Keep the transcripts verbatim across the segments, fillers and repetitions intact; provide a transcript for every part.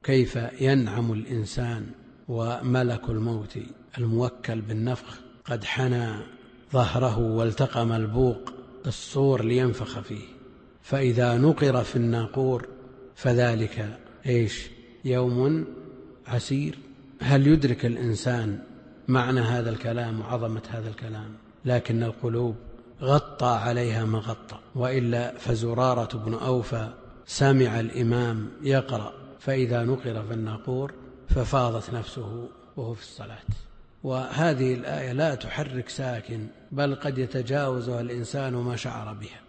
كيف ينعم الإنسان وملك الموت الموكل بالنفخ قد حنى ظهره والتقم البوق الصور لينفخ فيه، فإذا نقر في الناقور فذلك إيش يوم عسير. هل يدرك الإنسان معنى هذا الكلام وعظمة هذا الكلام؟ لكن القلوب غطى عليها ما غطى، وإلا فزرارة بن أوفى سمع الإمام يقرأ فإذا نقر في الناقور ففاضت نفسه وهو في الصلاة. وهذه الآية لا تحرك ساكن، بل قد يتجاوزها الإنسان ما شعر بها.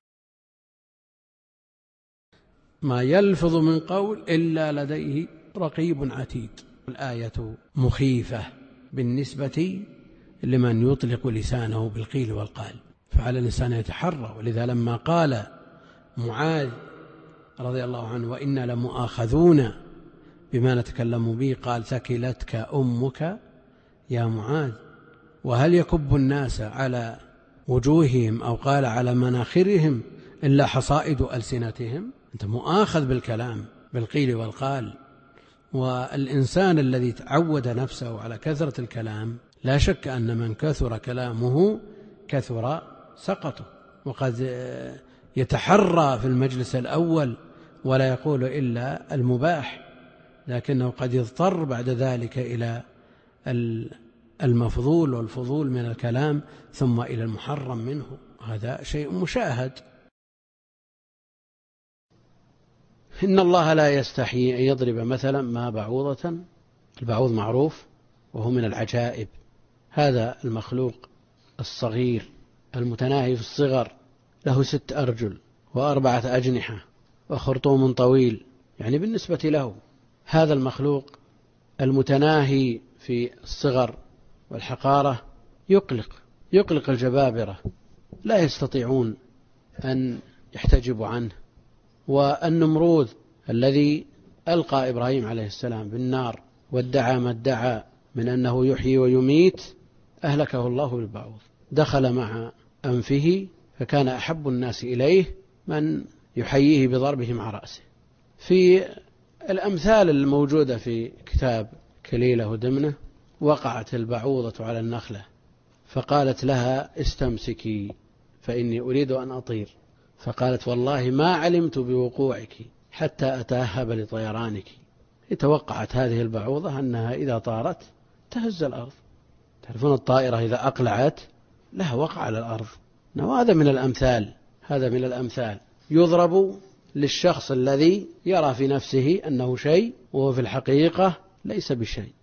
ما يلفظ من قول إلا لديه رقيب عتيد. الآية مخيفة بالنسبة لمن يطلق لسانه بالقيل والقال، فعلى الإنسان يتحرى. ولذا لما قال معاذ رضي الله عنه وإنا لمؤاخذون بما نتكلم به، قال ثكلتك أمك يا معاذ. وهل يكب الناس على وجوههم أو قال على مناخرهم إلا حصائد ألسنتهم؟ أنت مؤاخذ بالكلام بالقيل والقال. والإنسان الذي تعود نفسه على كثرة الكلام لا شك أن من كثر كلامه كثر سقطه، وقد يتحرى في المجلس الأول ولا يقول إلا المباح، لكنه قد يضطر بعد ذلك إلى المفضول والفضول من الكلام ثم إلى المحرم منه. هذا شيء مشاهد. إن الله لا يستحي أن يضرب مثلا ما بعوضة، البعوض معروف وهو من العجائب، هذا المخلوق الصغير المتناهي في الصغر له ست أرجل وأربعة أجنحة وخرطوم طويل، يعني بالنسبة له هذا المخلوق المتناهي في الصغر والحقارة يقلق يقلق الجبابرة، لا يستطيعون أن يحتجبوا عنه. والنمرود الذي ألقى إبراهيم عليه السلام بالنار وادعى ما ادعى من أنه يحيي ويميت أهلكه الله بالبعوض، دخل مع أنفه فكان أحب الناس إليه من يحييه بضربه مع رأسه. في الأمثال الموجودة في كتاب كليلة ودمنة وقعت البعوضة على النخلة فقالت لها استمسكي فإني أريد أن أطير، فقالت والله ما علمت بوقوعك حتى أتأهب لطيرانك. توقعت هذه البعوضة أنها إذا طارت تهز الأرض. تعرفون الطائرة إذا أقلعت لها وقع على الأرض. وهذا من الأمثال هذا من الأمثال يضرب للشخص الذي يرى في نفسه أنه شيء وهو في الحقيقة ليس بشيء.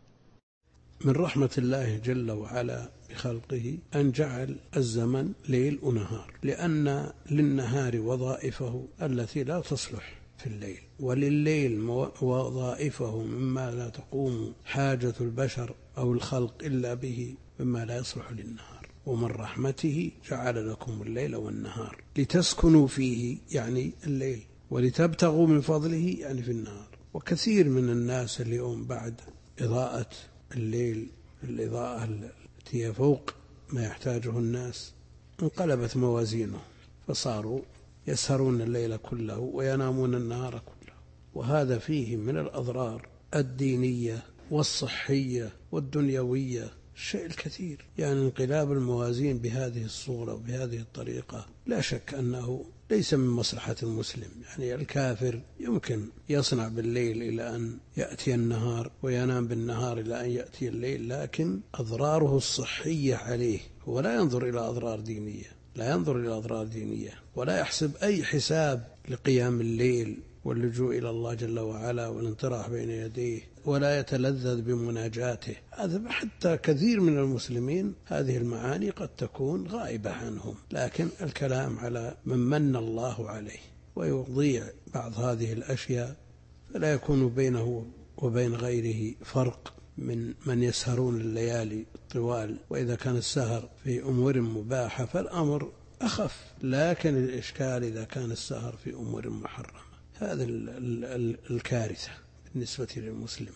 من رحمة الله جل وعلا بخلقه أن جعل الزمن ليل ونهار، لأن للنهار وظائفه التي لا تصلح في الليل، ولليل وظائفه مما لا تقوم حاجة البشر أو الخلق إلا به مما لا يصلح للنهار. ومن رحمته جعل لكم الليل والنهار لتسكنوا فيه، يعني الليل، ولتبتغوا من فضله، يعني في النهار. وكثير من الناس اليوم بعد إضاءة الليل، الإضاءة التي هي فوق ما يحتاجه الناس، انقلبت موازينه فصاروا يسهرون الليل كله وينامون النهار كله. وهذا فيه من الأضرار الدينية والصحية والدنيوية الشيء الكثير. يعني انقلاب الموازين بهذه الصورة وبهذه الطريقة لا شك أنه ليس من مصلحة المسلم. يعني الكافر يمكن يصنع بالليل إلى أن يأتي النهار وينام بالنهار إلى أن يأتي الليل، لكن أضراره الصحية عليه، ولا ينظر إلى أضرار دينية لا ينظر إلى أضرار دينية ولا يحسب أي حساب لقيام الليل واللجوء إلى الله جل وعلا والانطراح بين يديه، ولا يتلذذ بمناجاته. هذا حتى كثير من المسلمين هذه المعاني قد تكون غائبة عنهم، لكن الكلام على من من الله عليه ويضيع بعض هذه الأشياء فلا يكون بينه وبين غيره فرق من من يسهرون الليالي الطوال. وإذا كان السهر في أمور مباحة فالأمر أخف، لكن الإشكال إذا كان السهر في أمور محرمة، هذا الكارثة بالنسبة للمسلم.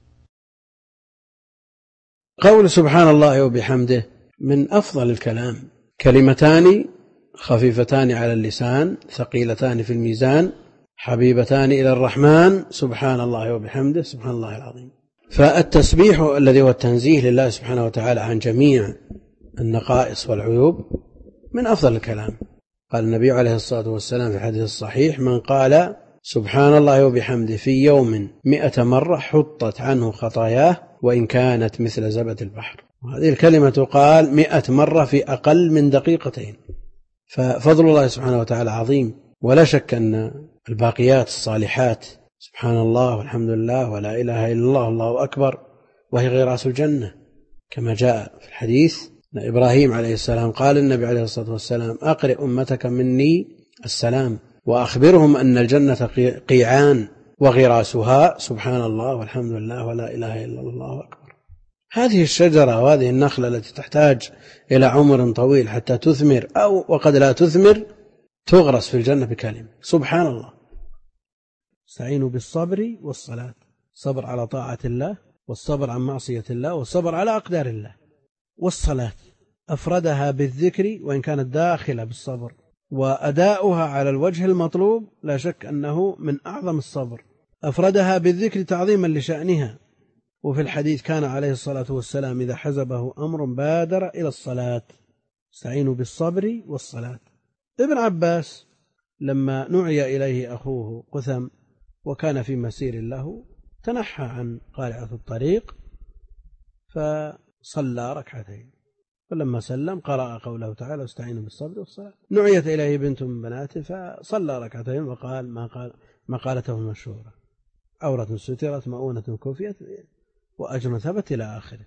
قول سبحان الله وبحمده من أفضل الكلام، كلمتان خفيفتان على اللسان ثقيلتان في الميزان حبيبتان إلى الرحمن سبحان الله وبحمده سبحان الله العظيم. فالتسبيح الذي هو التنزيه لله سبحانه وتعالى عن جميع النقائص والعيوب من أفضل الكلام. قال النبي عليه الصلاة والسلام في الحديث الصحيح: من قال سبحان الله وبحمده في يوم مئة مرة حطت عنه خطاياه وإن كانت مثل زبد البحر. وهذه الكلمة تقال مئة مرة في أقل من دقيقتين. ففضل الله سبحانه وتعالى عظيم، ولا شك أن الباقيات الصالحات سبحان الله والحمد لله ولا إله إلا الله الله أكبر وهي غراس الجنة، كما جاء في الحديث أن إبراهيم عليه السلام قال النبي عليه الصلاة والسلام: أقرئ أمتك مني السلام وأخبرهم أن الجنة قيعان وغراسها سبحان الله والحمد لله ولا إله إلا الله أكبر. هذه الشجرة وهذه النخلة التي تحتاج إلى عمر طويل حتى تثمر أو وقد لا تثمر تغرس في الجنة بكلمة سبحان الله. استعينوا بالصبر والصلاة، صبر على طاعة الله، والصبر عن معصية الله، والصبر على أقدار الله. والصلاة أفردها بالذكر وإن كانت داخلة بالصبر، وأداؤها على الوجه المطلوب لا شك أنه من أعظم الصبر. أفردها بالذكر تعظيما لشأنها. وفي الحديث كان عليه الصلاة والسلام إذا حزبه أمر بادر إلى الصلاة. استعينوا بالصبر والصلاة. ابن عباس لما نعي إليه أخوه قثم وكان في مسير له تنحى عن قارعة الطريق فصلى ركعتين، فلما سلم قرأ قوله تعالى: استعينوا بالصبر والصلاة. نعيت إليه بنت من بناته فصلى ركعتين وقال ما قال ما قالته المشهورة: عورة سترت مؤونة كفيت وأجر ثبت إلى آخره.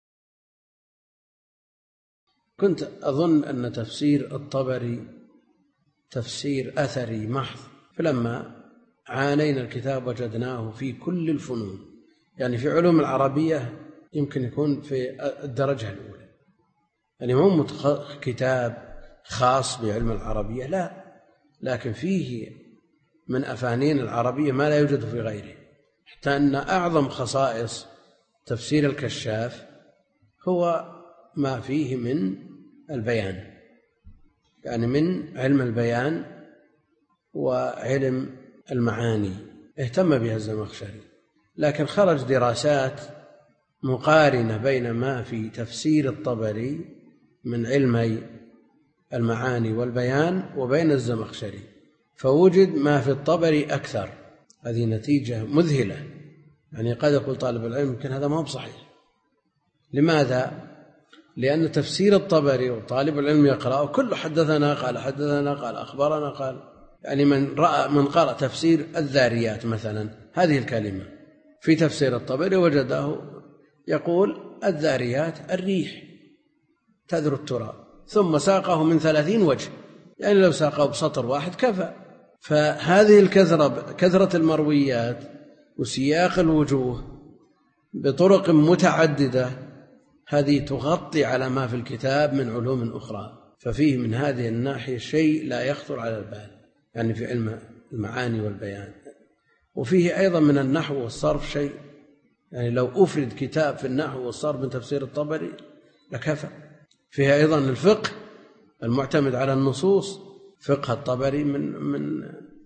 كنت أظن أن تفسير الطبري تفسير أثري محض، فلما عانينا الكتاب وجدناه في كل الفنون، يعني في علوم العربية يمكن يكون في الدرجة الأولى، يعني مو كتاب خاص بعلم العربية، لا، لكن فيه من أفانين العربية ما لا يوجد في غيره، حتى أن أعظم خصائص تفسير الكشاف هو ما فيه من البيان، يعني من علم البيان وعلم المعاني اهتم بها الزمخشري، لكن خرج دراسات مقارنة بين ما في تفسير الطبري من علمي المعاني والبيان وبين الزمخشري، فوجد ما في الطبري أكثر. هذه نتيجة مذهلة، يعني قد يقول طالب العلم يمكن هذا ما هو صحيح. لماذا؟ لأن تفسير الطبري وطالب العلم يقرأه كله حدثنا قال حدثنا قال أخبرنا قال، يعني من رأى من قرأ تفسير الذاريات مثلا هذه الكلمة في تفسير الطبري وجده يقول الذاريات الريح تذر التراب، ثم ساقه من ثلاثين وجه، يعني لو ساقه بسطر واحد كفى. فهذه الكثرة كثرة المرويات وسياق الوجوه بطرق متعددة هذه تغطي على ما في الكتاب من علوم أخرى، ففيه من هذه الناحية شيء لا يخطر على البال، يعني في علم المعاني والبيان. وفيه أيضا من النحو والصرف شيء، يعني لو أفرد كتاب في النحو والصرف من تفسير الطبري لكفى. فيه أيضا الفقه المعتمد على النصوص، فقه الطبري من من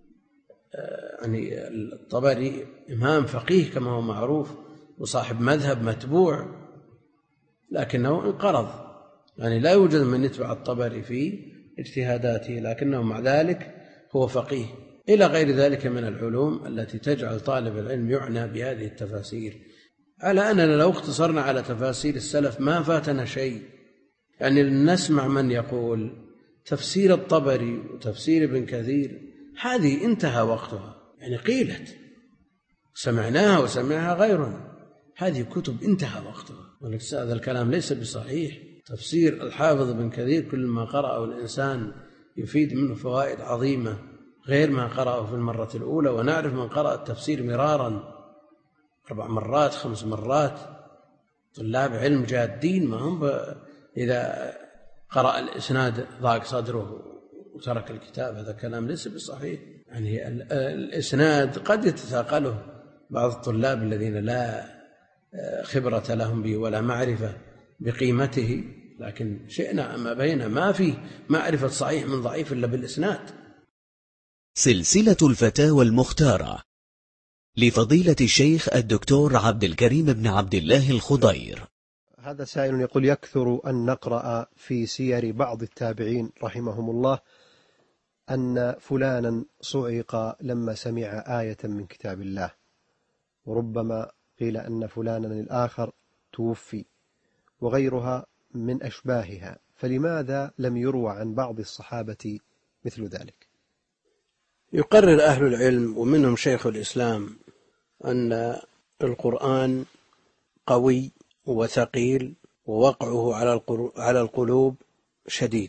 يعني الطبري إمام فقيه كما هو معروف وصاحب مذهب متبوع، لكنه انقرض، يعني لا يوجد من يتبع الطبري في اجتهاداته، لكنه مع ذلك هو فقيه، إلى غير ذلك من العلوم التي تجعل طالب العلم يعنى بهذه التفاسير. على أننا لو اختصرنا على تفاسير السلف ما فاتنا شيء، يعني نسمع من يقول تفسير الطبري وتفسير ابن كثير هذه انتهى وقتها، يعني قيلت سمعناها وسمعها غيرنا، هذه كتب انتهى وقتها، ولكن هذا الكلام ليس بصحيح. تفسير الحافظ ابن كثير كل ما قرأه الإنسان يفيد منه فوائد عظيمة غير ما قرأه في المرة الأولى. ونعرف من قرأ التفسير مرارا أربع مرات خمس مرات، طلاب علم جادين، ما هم إذا قرأ الإسناد ضاق صدره وترك الكتاب، هذا كلام ليس بصحيح. يعني الإسناد قد يتثاقله بعض الطلاب الذين لا خبرة لهم به ولا معرفة بقيمته، لكن شئنا أما بينا ما فيه معرفة صحيح من ضعيف إلا بالإسناد. سلسلة الفتاوى المختارة لفضيلة الشيخ الدكتور عبد الكريم بن عبد الله الخضير. هذا سائل يقول: يكثر أن نقرأ في سير بعض التابعين رحمهم الله أن فلانا صعق لما سمع آية من كتاب الله، وربما قيل أن فلانا الآخر توفي، وغيرها من أشباهها، فلماذا لم يروى عن بعض الصحابة مثل ذلك؟ يقرر أهل العلم ومنهم شيخ الإسلام أن القرآن قوي وثقيل ووقعه على القلوب شديد،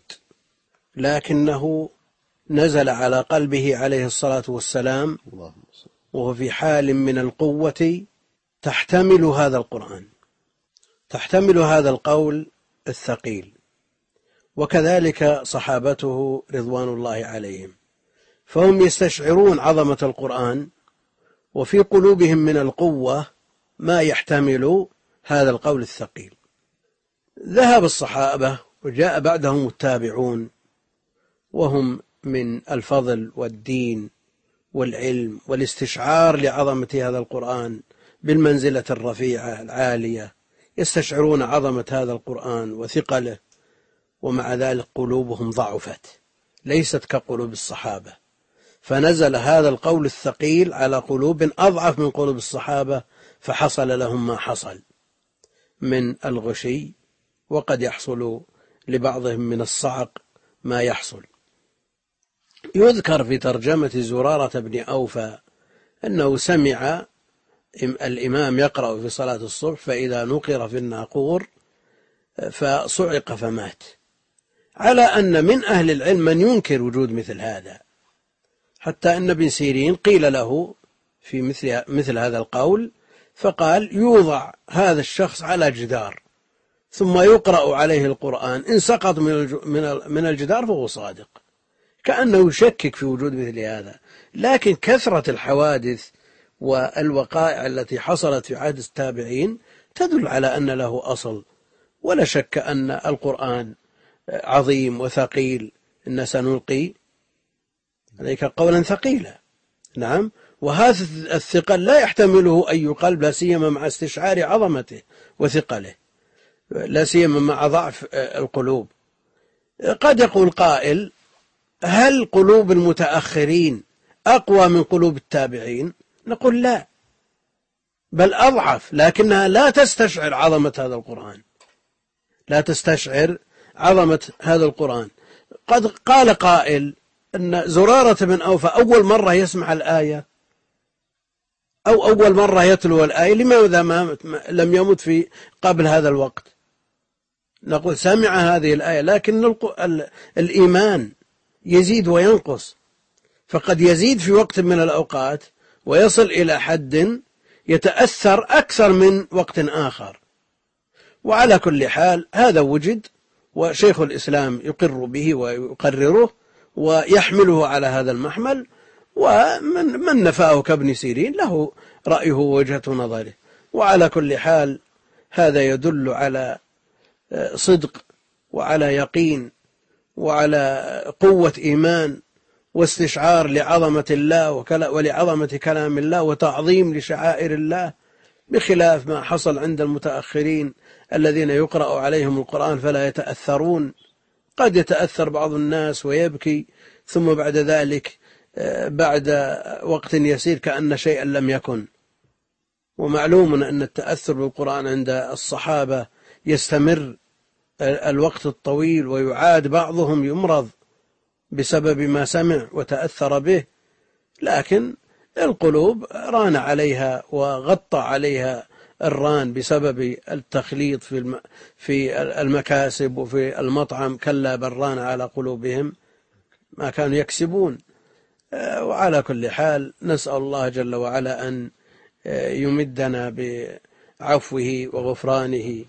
لكنه نزل على قلبه عليه الصلاة والسلام وهو في حال من القوة تحتمل هذا القرآن، تحتمل هذا القول الثقيل، وكذلك صحابته رضوان الله عليهم، فهم يستشعرون عظمة القرآن وفي قلوبهم من القوة ما يحتمل هذا القول الثقيل. ذهب الصحابة وجاء بعدهم التابعون وهم من الفضل والدين والعلم والاستشعار لعظمة هذا القرآن بالمنزلة الرفيعة العالية، يستشعرون عظمة هذا القرآن وثقله، ومع ذلك قلوبهم ضعفت ليست كقلوب الصحابة، فنزل هذا القول الثقيل على قلوب أضعف من قلوب الصحابة، فحصل لهم ما حصل من الغشي، وقد يحصل لبعضهم من الصعق ما يحصل. يذكر في ترجمة زرارة بن أوفى أنه سمع الإمام يقرأ في صلاة الصبح فإذا نقر في الناقور فصعق فمات، على أن من أهل العلم من ينكر وجود مثل هذا، حتى أن ابن سيرين قيل له في مثل, مثل هذا القول فقال: يوضع هذا الشخص على جدار ثم يقرأ عليه القرآن، إن سقط من الجدار فهو صادق، كأنه يشكك في وجود مثل هذا. لكن كثرة الحوادث والوقائع التي حصلت في عهد التابعين تدل على أن له أصل، ولا شك أن القرآن عظيم وثقيل، إن سنلقي عليك قولا ثقيلا. نعم، وهذا الثقل لا يحتمله أي قلب، لا سيما مع استشعار عظمته وثقله، لا سيما مع ضعف القلوب. قد يقول قائل: هل قلوب المتأخرين أقوى من قلوب التابعين؟ نقول لا، بل أضعف، لكنها لا تستشعر عظمة هذا القرآن، لا تستشعر عظمة هذا القرآن. قد قال قائل أن زرارة بن أوفى أول مرة يسمع الآية أو أول مرة يتلو الآية، لماذا ما لم يمت في قبل هذا الوقت؟ نقول سمع هذه الآية، لكن الإيمان يزيد وينقص، فقد يزيد في وقت من الأوقات ويصل إلى حد يتأثر أكثر من وقت آخر. وعلى كل حال هذا وجد، وشيخ الإسلام يقر به ويقرره ويحمله على هذا المحمل، ومن من نفاه كابن سيرين له رأيه ووجهة نظره. وعلى كل حال هذا يدل على صدق وعلى يقين وعلى قوة إيمان واستشعار لعظمة الله ولعظمة كلام الله وتعظيم لشعائر الله، بخلاف ما حصل عند المتأخرين الذين يقرأ عليهم القرآن فلا يتأثرون. قد يتأثر بعض الناس ويبكي، ثم بعد ذلك بعد وقت يسير كأن شيئا لم يكن. ومعلوم أن التأثر بالقرآن عند الصحابة يستمر الوقت الطويل، ويعاد بعضهم يمرض بسبب ما سمع وتأثر به، لكن القلوب ران عليها وغطى عليها الران بسبب التخليط في في المكاسب وفي المطعم، كلا بل ران على قلوبهم ما كانوا يكسبون. وعلى كل حال نسأل الله جل وعلا أن يمدنا بعفوه وغفرانه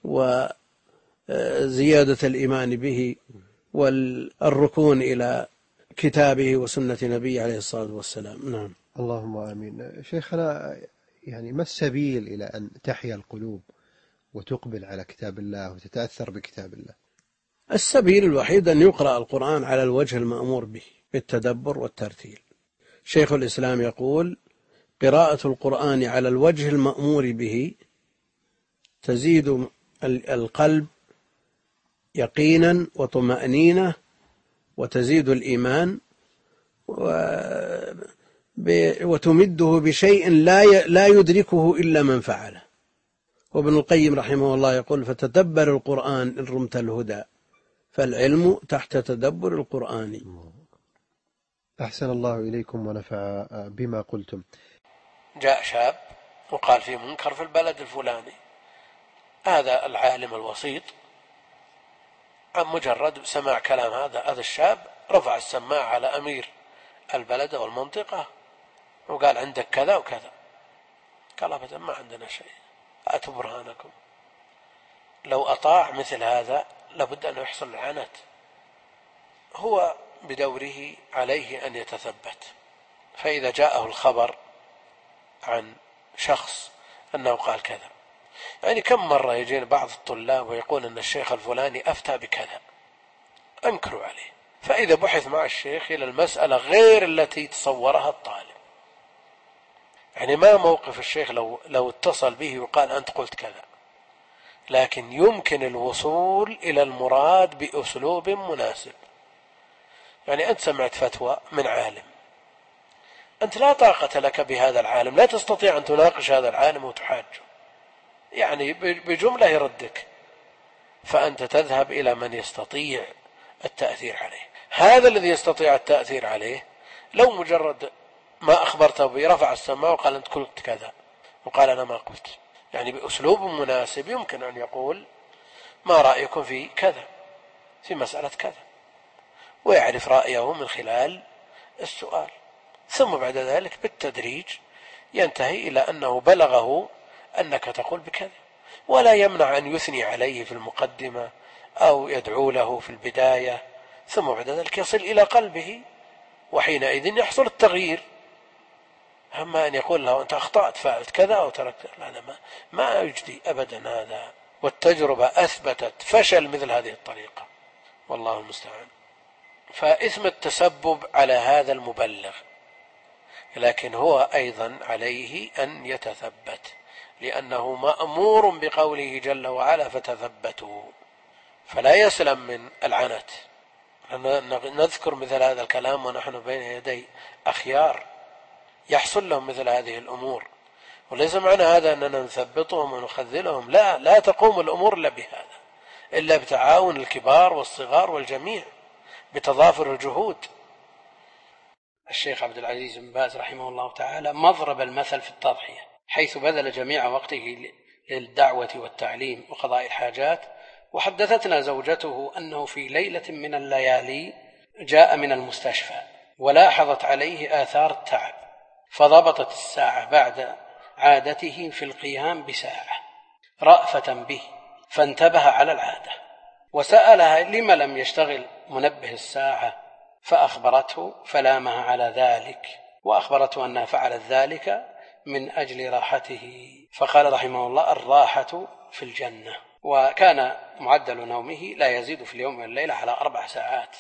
وزيادة الإيمان به والركون إلى كتابه وسنة نبيه عليه الصلاة والسلام. نعم، اللهم آمين. شيخنا، يعني ما السبيل إلى أن تحيا القلوب وتقبل على كتاب الله وتتأثر بكتاب الله؟ السبيل الوحيد أن يقرأ القرآن على الوجه المأمور به بالتدبر والترتيل، شيخ الإسلام يقول: قراءة القرآن على الوجه المأمور به تزيد القلب يقينا وطمأنينة، وتزيد الإيمان، وتمده بشيء لا يدركه إلا من فعله. وابن القيم رحمه الله يقول: فتدبر القرآن إن رمت الهدى، فالعلم تحت تدبر القرآن. أحسن الله إليكم ونفع بما قلتم. جاء شاب وقال في منكر في البلد الفلاني، هذا العالم الوسيط عن مجرد سماع كلام هذا هذا الشاب رفع السماعة على أمير البلد والمنطقة وقال: عندك كذا وكذا. قال: أبدا ما عندنا شيء، هاتوا برهانكم. لو أطاع مثل هذا لابد أن يحصل العنت. هو بدوره عليه أن يتثبت، فإذا جاءه الخبر عن شخص أنه قال كذا، يعني كم مرة يجين بعض الطلاب ويقول أن الشيخ الفلاني أفتى بكذا، أنكروا عليه. فإذا بحث مع الشيخ إلى المسألة غير التي تصورها الطالب، يعني ما موقف الشيخ لو, لو اتصل به وقال: أنت قلت كذا، لكن يمكن الوصول إلى المراد بأسلوب مناسب. يعني أنت سمعت فتوى من عالم، أنت لا طاقة لك بهذا العالم، لا تستطيع أن تناقش هذا العالم وتحاجه، يعني بجملة يردك، فأنت تذهب إلى من يستطيع التأثير عليه. هذا الذي يستطيع التأثير عليه لو مجرد ما أخبرته به رفع السماعة وقال: أنت قلت كذا، وقال: أنا ما قلت، يعني بأسلوب مناسب يمكن أن يقول: ما رأيكم في كذا، في مسألة كذا، ويعرف رأيه من خلال السؤال. ثم بعد ذلك بالتدريج ينتهي إلى أنه بلغه أنك تقول بكذا، ولا يمنع أن يثني عليه في المقدمة أو يدعو له في البداية، ثم بعد ذلك يصل إلى قلبه، وحينئذ يحصل التغيير. أما أن يقول له: أنت أخطأت، فعلت كذا أو تركت، لا لا ما, ما يجدي أبدا هذا. والتجربة أثبتت فشل مثل هذه الطريقة، والله المستعان. فإثم التسبب على هذا المبلغ، لكن هو أيضا عليه أن يتثبت، لأنه مأمور بقوله جل وعلا: فتثبتوا، فلا يسلم من العنت. نذكر مثل هذا الكلام ونحن بين يدي أخيار يحصل لهم مثل هذه الأمور، وليس معنى هذا أننا نثبطهم ونخذلهم، لا لا تقوم الأمور إلا بهذا، إلا بتعاون الكبار والصغار والجميع، بتضافر الجهود. الشيخ عبد العزيز بن باز رحمه الله تعالى مضرب المثل في التضحية، حيث بذل جميع وقته للدعوة والتعليم وقضاء الحاجات. وحدثتنا زوجته أنه في ليلة من الليالي جاء من المستشفى ولاحظت عليه آثار التعب، فضبطت الساعة بعد عادته في القيام بساعة رأفة به، فانتبه على العادة وسألها: لم لم يشتغل منبه الساعة؟ فأخبرته، فلامها على ذلك، وأخبرته أنها فعلت ذلك من أجل راحته. فقال رحمه الله: الراحة في الجنة. وكان معدل نومه لا يزيد في اليوم والليلة على أربع ساعات.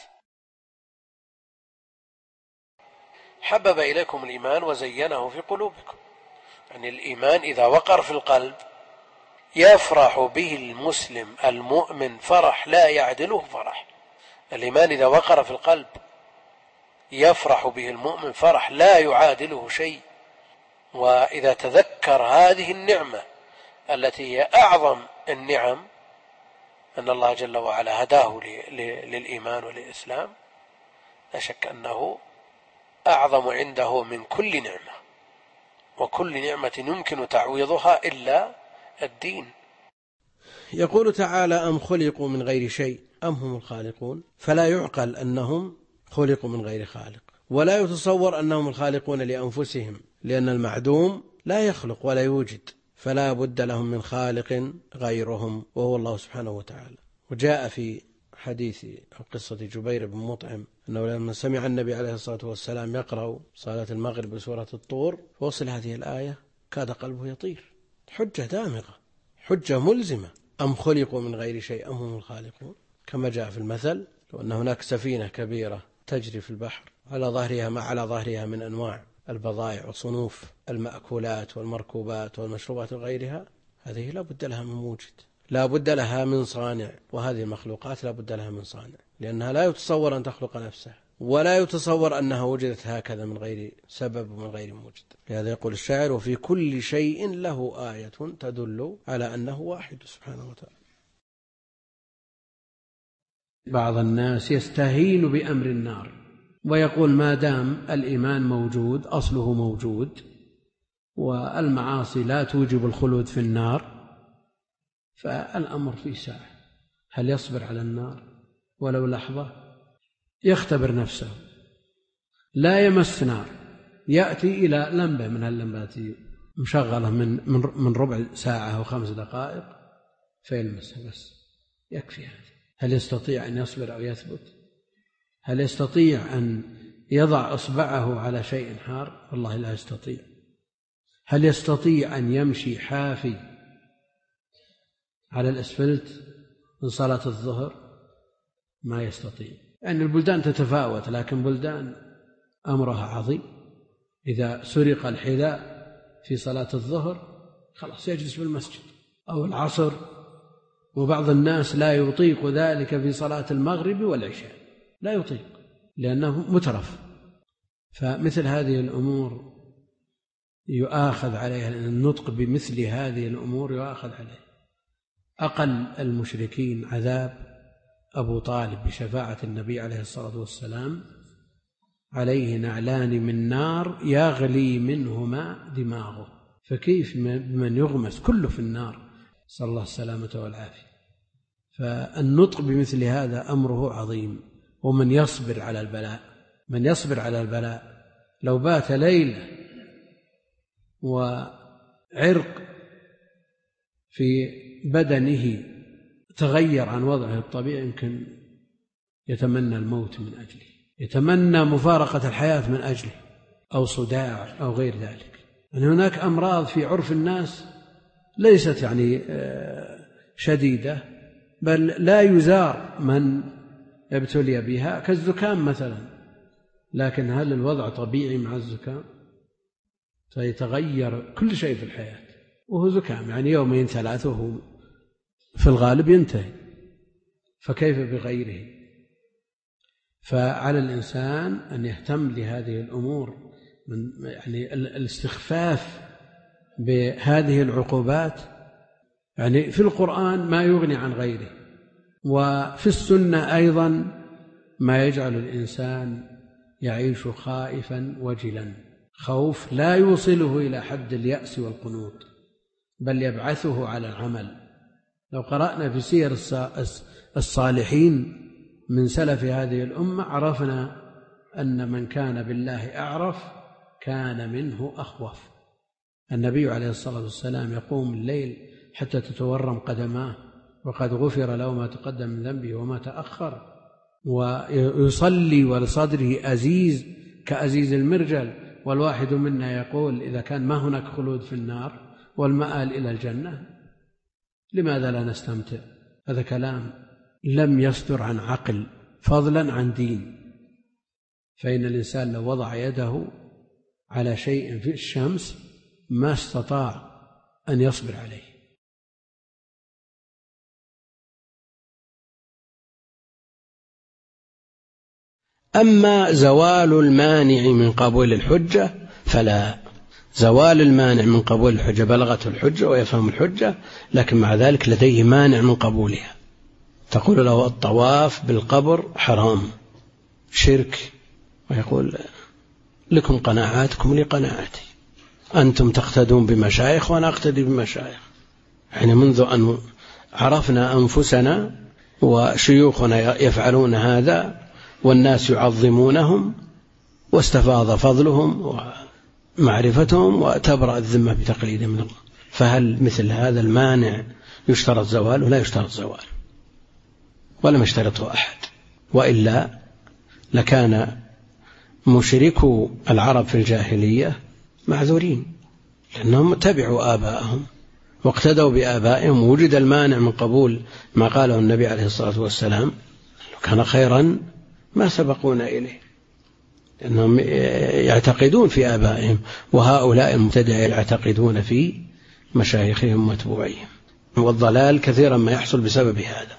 حبب إليكم الإيمان وزينه في قلوبكم، يعني الإيمان إذا وقر في القلب يفرح به المسلم المؤمن فرح لا يعدله فرح. الإيمان إذا وقر في القلب يفرح به المؤمن فرح لا يعادله شيء. وإذا تذكر هذه النعمة التي هي أعظم النعم، أن الله جل وعلا هداه للإيمان وللإسلام، لا شك أنه أعظم عنده من كل نعمة، وكل نعمة يمكن تعويضها إلا الدين. يقول تعالى: أم خلقوا من غير شيء أم هم الخالقون. فلا يعقل أنهم خلقوا من غير خالق، ولا يتصور أنهم الخالقون لأنفسهم، لأن المعدوم لا يخلق ولا يوجد، فلا بد لهم من خالق غيرهم وهو الله سبحانه وتعالى. وجاء في حديث أو قصة جبير بن مطعم أنه لما سمع النبي عليه الصلاة والسلام يقرأ صلاة المغرب بسورة الطور فوصل هذه الآية كاد قلبه يطير. حجة دامغة، حجة ملزمة. أم خلقوا من غير شيء أم هم الخالقون، كما جاء في المثل: لو أن هناك سفينة كبيرة تجري في البحر على ظهرها ما على ظهرها من أنواع البضائع وصنوف المأكولات والمركوبات والمشروبات وغيرها، هذه لا بد لها من موجد، لا بد لها من صانع، وهذه المخلوقات لا بد لها من صانع، لأنها لا يتصور أن تخلق نفسها، ولا يتصور أنها وجدت هكذا من غير سبب ومن غير موجد. لهذا يقول الشاعر: وفي كل شيء له آية تدل على أنه واحد سبحانه وتعالى. بعض الناس يستهين بأمر النار ويقول ما دام الإيمان موجود أصله موجود والمعاصي لا توجب الخلود في النار فالأمر في ساعة. هل يصبر على النار ولو لحظة؟ يختبر نفسه، لا يمس نار، يأتي إلى لمبة من اللمبات مشغلة من من ربع ساعة أو خمس دقائق فيلمسها بس، يكفي هذا. هل يستطيع أن يصبر أو يثبت؟ هل يستطيع أن يضع إصبعه على شيء حار؟ والله لا يستطيع. هل يستطيع أن يمشي حافي على الأسفلت من صلاة الظهر؟ ما يستطيع. يعني البلدان تتفاوت، لكن بلدان أمرها عظيم. إذا سرق الحذاء في صلاة الظهر خلاص يجلس بالمسجد أو العصر، وبعض الناس لا يطيق ذلك في صلاة المغرب والعشاء، لا يطيق لأنه مترف. فمثل هذه الأمور يؤاخذ عليها، لأن النطق بمثل هذه الأمور يؤاخذ عليه. أقل المشركين عذاب أبو طالب بشفاعة النبي عليه الصلاة والسلام، عليه نعلان من نار يغلي منهما دماغه، فكيف من يغمس كله في النار، صلى الله السلامة والعافية. فالنطق بمثل هذا أمره عظيم. ومن يصبر على البلاء، من يصبر على البلاء لو بات ليلة وعرق في بدنه تغير عن وضعه الطبيعي يمكن يتمنى الموت من أجله، يتمنى مفارقة الحياة من أجله، أو صداع أو غير ذلك. يعني هناك أمراض في عرف الناس ليست يعني شديدة، بل لا يزار من يبتلي بها، كالزكام مثلا. لكن هل الوضع طبيعي مع الزكام؟ فيتغير كل شيء في الحياة وهو زكام، يعني يومين ثلاثة وهو في الغالب ينتهي، فكيف بغيره؟ فعلى الإنسان أن يهتم لهذه الأمور، من يعني الاستخفاف بهذه العقوبات. يعني في القرآن ما يغني عن غيره، وفي السنة أيضا ما يجعل الإنسان يعيش خائفا وجلا، خوف لا يوصله إلى حد اليأس والقنوط، بل يبعثه على العمل. لو قرأنا في سير الصالحين من سلف هذه الأمة عرفنا أن من كان بالله أعرف كان منه أخوف. النبي عليه الصلاة والسلام يقوم الليل حتى تتورم قدماه وقد غفر له ما تقدم من ذنبه وما تأخر، ويصلي ولصدره أزيز كأزيز المرجل، والواحد منا يقول إذا كان ما هناك خلود في النار والمآل إلى الجنة لماذا لا نستمتع؟ هذا كلام لم يصدر عن عقل فضلا عن دين. فإن الإنسان لو وضع يده على شيء في الشمس ما استطاع أن يصبر عليه. أما زوال المانع من قبول الحجة فلا، زوال المانع من قبول الحجة بلغته الحجة ويفهم الحجة، لكن مع ذلك لديه مانع من قبولها. تقول له الطواف بالقبر حرام شرك، ويقول لكم قناعاتكم لي قناعاتي، أنتم تقتدون بمشايخ وأنا أقتدي بمشايخ. يعني منذ أن عرفنا أنفسنا وشيوخنا يفعلون هذا والناس يعظمونهم واستفاض فضلهم ومعرفتهم وتبرأ الذمة بتقليد من الله. فهل مثل هذا المانع يشترط زواله؟ لا يشترط زواله ولم يشترطه أحد، وإلا لكان مشركو العرب في الجاهلية معذورين، لأنهم تبعوا آباءهم واقتدوا بآبائهم، ووجد المانع من قبول ما قاله النبي عليه الصلاة والسلام، لو كان خيرا ما سبقونا إليه. لأنهم يعتقدون في آبائهم، وهؤلاء المبتدع يعتقدون في مشايخهم ومتبوعيهم، والضلال كثيرا ما يحصل بسبب هذا.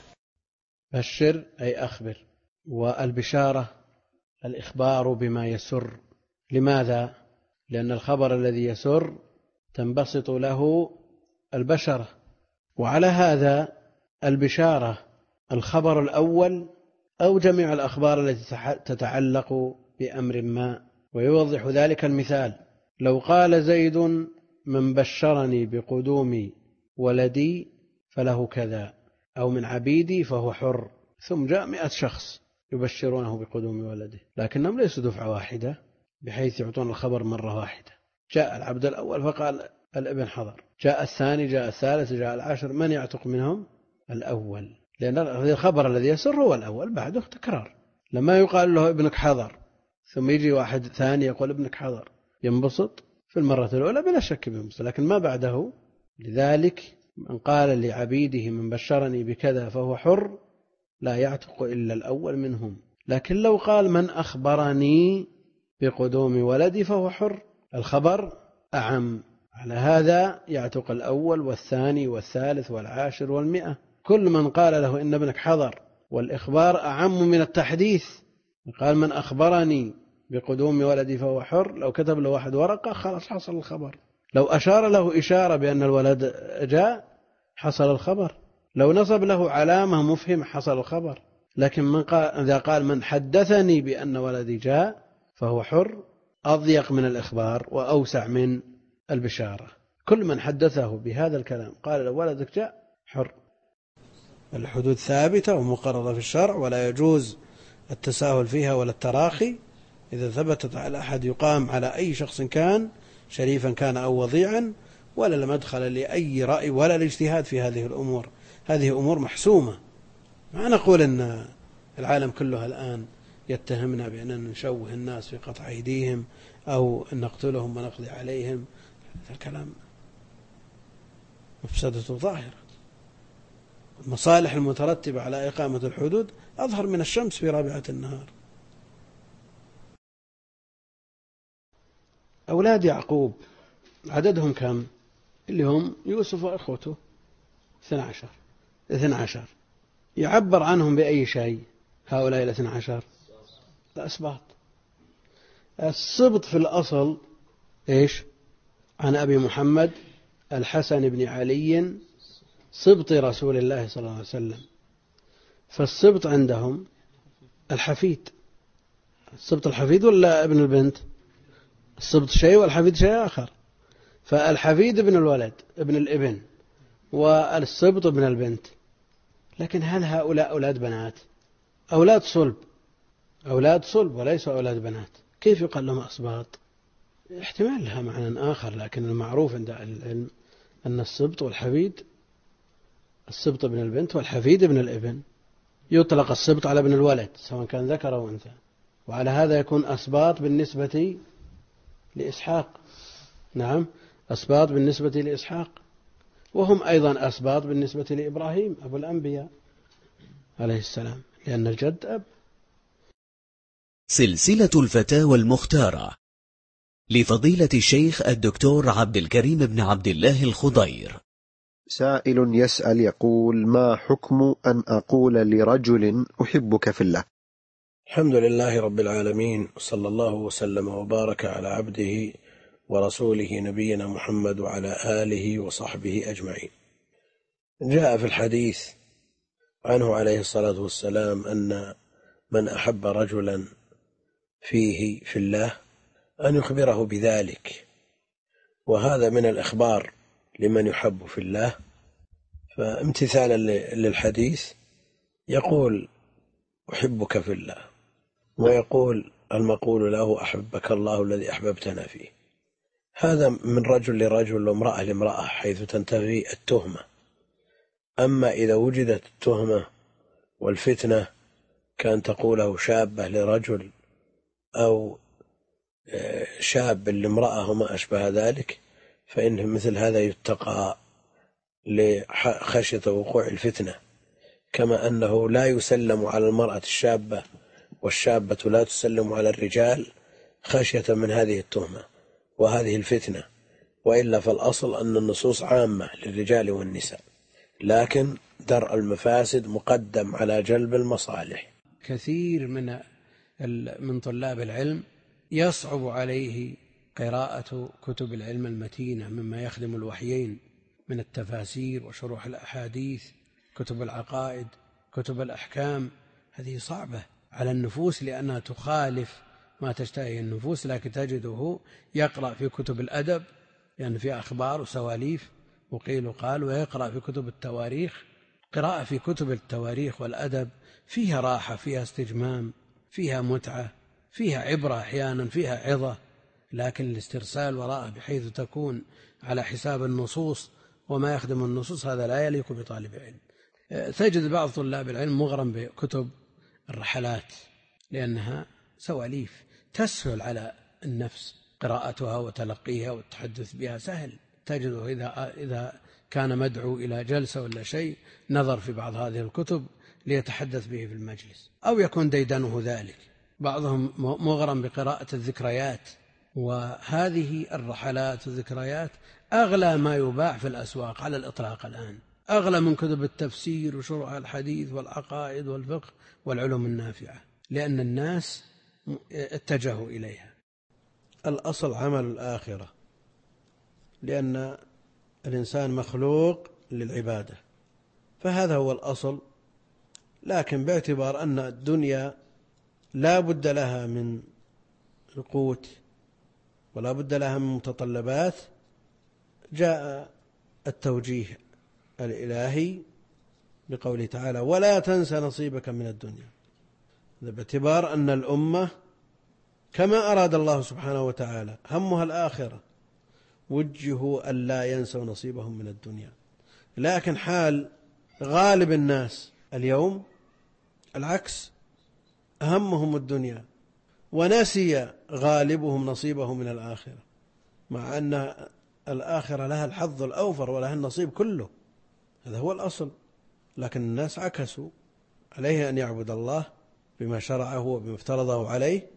بشر أي أخبر، والبشارة الإخبار بما يسر. لماذا؟ لأن الخبر الذي يسر تنبسط له البشرة، وعلى هذا البشارة الخبر الأول أو جميع الأخبار التي تتعلق بأمر ما. ويوضح ذلك المثال: لو قال زيد من بشرني بقدوم ولدي فله كذا، أو من عبيدي فهو حر، ثم جاء مئة شخص يبشرونه بقدوم ولده، لكنهم ليسوا دفعة واحدة بحيث يعطون الخبر مرة واحدة. جاء العبد الأول فقال الابن حضر، جاء الثاني، جاء الثالث، جاء العاشر، من يعتق منهم؟ الأول، لأن الخبر الذي يسر هو الأول، بعده تكرار. لما يقال له ابنك حضر ثم يجي واحد ثاني يقول ابنك حضر، ينبسط في المرة الأولى بلا شك بينبسط، لكن ما بعده. لذلك من قال لعبيده من بشرني بكذا فهو حر لا يعتق إلا الأول منهم. لكن لو قال من أخبرني بقدوم ولدي فهو حر، الخبر أعم، على هذا يعتق الأول والثاني والثالث والعاشر والمئة. كل من قال له إن ابنك حضر والإخبار أعم من التحديث. قال من أخبرني بقدوم ولدي فهو حر، لو كتب له واحد ورقة خلاص حصل الخبر، لو أشار له إشارة بأن الولد جاء حصل الخبر، لو نصب له علامة مفهم حصل الخبر. لكن من قال إذا قال من حدثني بأن ولدي جاء فهو حر، أضيق من الإخبار وأوسع من البشارة. كل من حدثه بهذا الكلام قال له ولدك جاء حر. الحدود ثابتة ومقررة في الشرع، ولا يجوز التساهل فيها ولا التراخي. إذا ثبتت على أحد يقام على أي شخص كان، شريفا كان أو وضيعا، ولا مدخل لأي رأي ولا الاجتهاد في هذه الأمور. هذه أمور محسومة. ما نقول أن العالم كله الآن يتهمنا بأننا نشوه الناس في قطع أيديهم أو نقتلهم ونقضي عليهم. هذا الكلام مفسدته ظاهرة. المصالح المترتبة على إقامة الحدود أظهر من الشمس في رابعة النهار. أولاد يعقوب عددهم كم؟ اللي هم يوسف وإخوته اثنى عشر. اثنى عشر يعبر عنهم بأي شيء هؤلاء الاثنى عشر؟ الأسباط. السبط في الأصل إيش؟ عن أبي محمد الحسن بن علي سبط رسول الله صلى الله عليه وسلم. فالسبط عندهم الحفيد. السبط الحفيد ولا ابن البنت؟ السبط شيء والحفيد شيء آخر. فالحفيد ابن الولد ابن الابن، والسبط ابن البنت. لكن هل هؤلاء أولاد بنات؟ أولاد صلب، أولاد صلب وليسوا أولاد بنات. كيف يقال لهم أسباط؟ احتمال لها معنى آخر، لكن المعروف عند العلم أن السبط والحفيد، السبط ابن البنت والحفيد ابن الابن. يطلق السبط على ابن الولد سواء كان ذكر أو أنثى، وعلى هذا يكون أسباط بالنسبة لإسحاق. نعم، أسباط بالنسبة لإسحاق، وهم أيضا أسباط بالنسبة لإبراهيم أبو الأنبياء عليه السلام، لأن الجد أب. سلسلة الفتاوى المختارة لفضيلة الشيخ الدكتور عبد الكريم بن عبد الله الخضير. سائل يسأل يقول: ما حكم أن أقول لرجل أحبك في الله؟ الحمد لله رب العالمين، وصلى الله وسلم وبارك على عبده ورسوله نبينا محمد وعلى آله وصحبه أجمعين. جاء في الحديث عنه عليه الصلاة والسلام أن من أحب رجلا فيه في الله أن يخبره بذلك، وهذا من الإخبار لمن يحب في الله. فامتثالا للحديث يقول أحبك في الله، ويقول المقول له أحبك الله الذي أحببتنا فيه. هذا من رجل لرجل وامرأة لامرأة حيث تنتهي التهمة. أما إذا وجدت التهمة والفتنة كان تقوله شابة لرجل أو شاب لامرأة وما أشبه ذلك، فإن مثل هذا يتقى لخشية وقوع الفتنة. كما أنه لا يسلم على المرأة الشابة والشابة لا تسلم على الرجال، خشية من هذه التهمة وهذه الفتنة، وإلا فالأصل أن النصوص عامة للرجال والنساء، لكن درء المفاسد مقدم على جلب المصالح. كثير من من طلاب العلم يصعب عليه قراءة كتب العلم المتينة مما يخدم الوحيين من التفاسير وشروح الأحاديث، كتب العقائد، كتب الأحكام. هذه صعبة على النفوس لأنها تخالف ما تشتهي النفوس، لكن تجده يقرأ في كتب الأدب لأن يعني فيها أخبار وسواليف وقيل وقال، ويقرأ في كتب التواريخ. قراءة في كتب التواريخ والأدب فيها راحة، فيها استجمام، فيها متعة، فيها عبرة أحيانا، فيها عظة، لكن الاسترسال وراءه بحيث تكون على حساب النصوص وما يخدم النصوص هذا لا يليق بطالب العلم. تجد بعض طلاب العلم مغرم بكتب الرحلات لأنها سواليف تسهل على النفس قراءتها وتلقيها والتحدث بها سهل. تجده إذا, إذا كان مدعو إلى جلسة ولا شيء نظر في بعض هذه الكتب ليتحدث به في المجلس، أو يكون ديدنه ذلك. بعضهم مغرم بقراءة الذكريات، وهذه الرحلات والذكريات أغلى ما يباع في الأسواق على الإطلاق الآن، أغلى من كتب التفسير وشروح الحديث والعقائد والفقه والعلوم النافعة، لأن الناس اتجهوا إليها. الأصل عمل الآخرة، لأن الإنسان مخلوق للعبادة، فهذا هو الأصل. لكن باعتبار أن الدنيا لا بد لها من القوت ولا بد لها من متطلبات، جاء التوجيه الإلهي بقوله تعالى: ولا تنس نصيبك من الدنيا. باعتبار أن الأمة كما أراد الله سبحانه وتعالى همها الآخرة، وجهوا أن لا ينسوا نصيبهم من الدنيا. لكن حال غالب الناس اليوم العكس، أهمهم الدنيا، ونسي غالبهم نصيبه من الآخرة، مع أن الآخرة لها الحظ الأوفر ولها النصيب كله، هذا هو الأصل. لكن الناس عكسوا، عليه أن يعبد الله بما شرعه وبما افترضه عليه،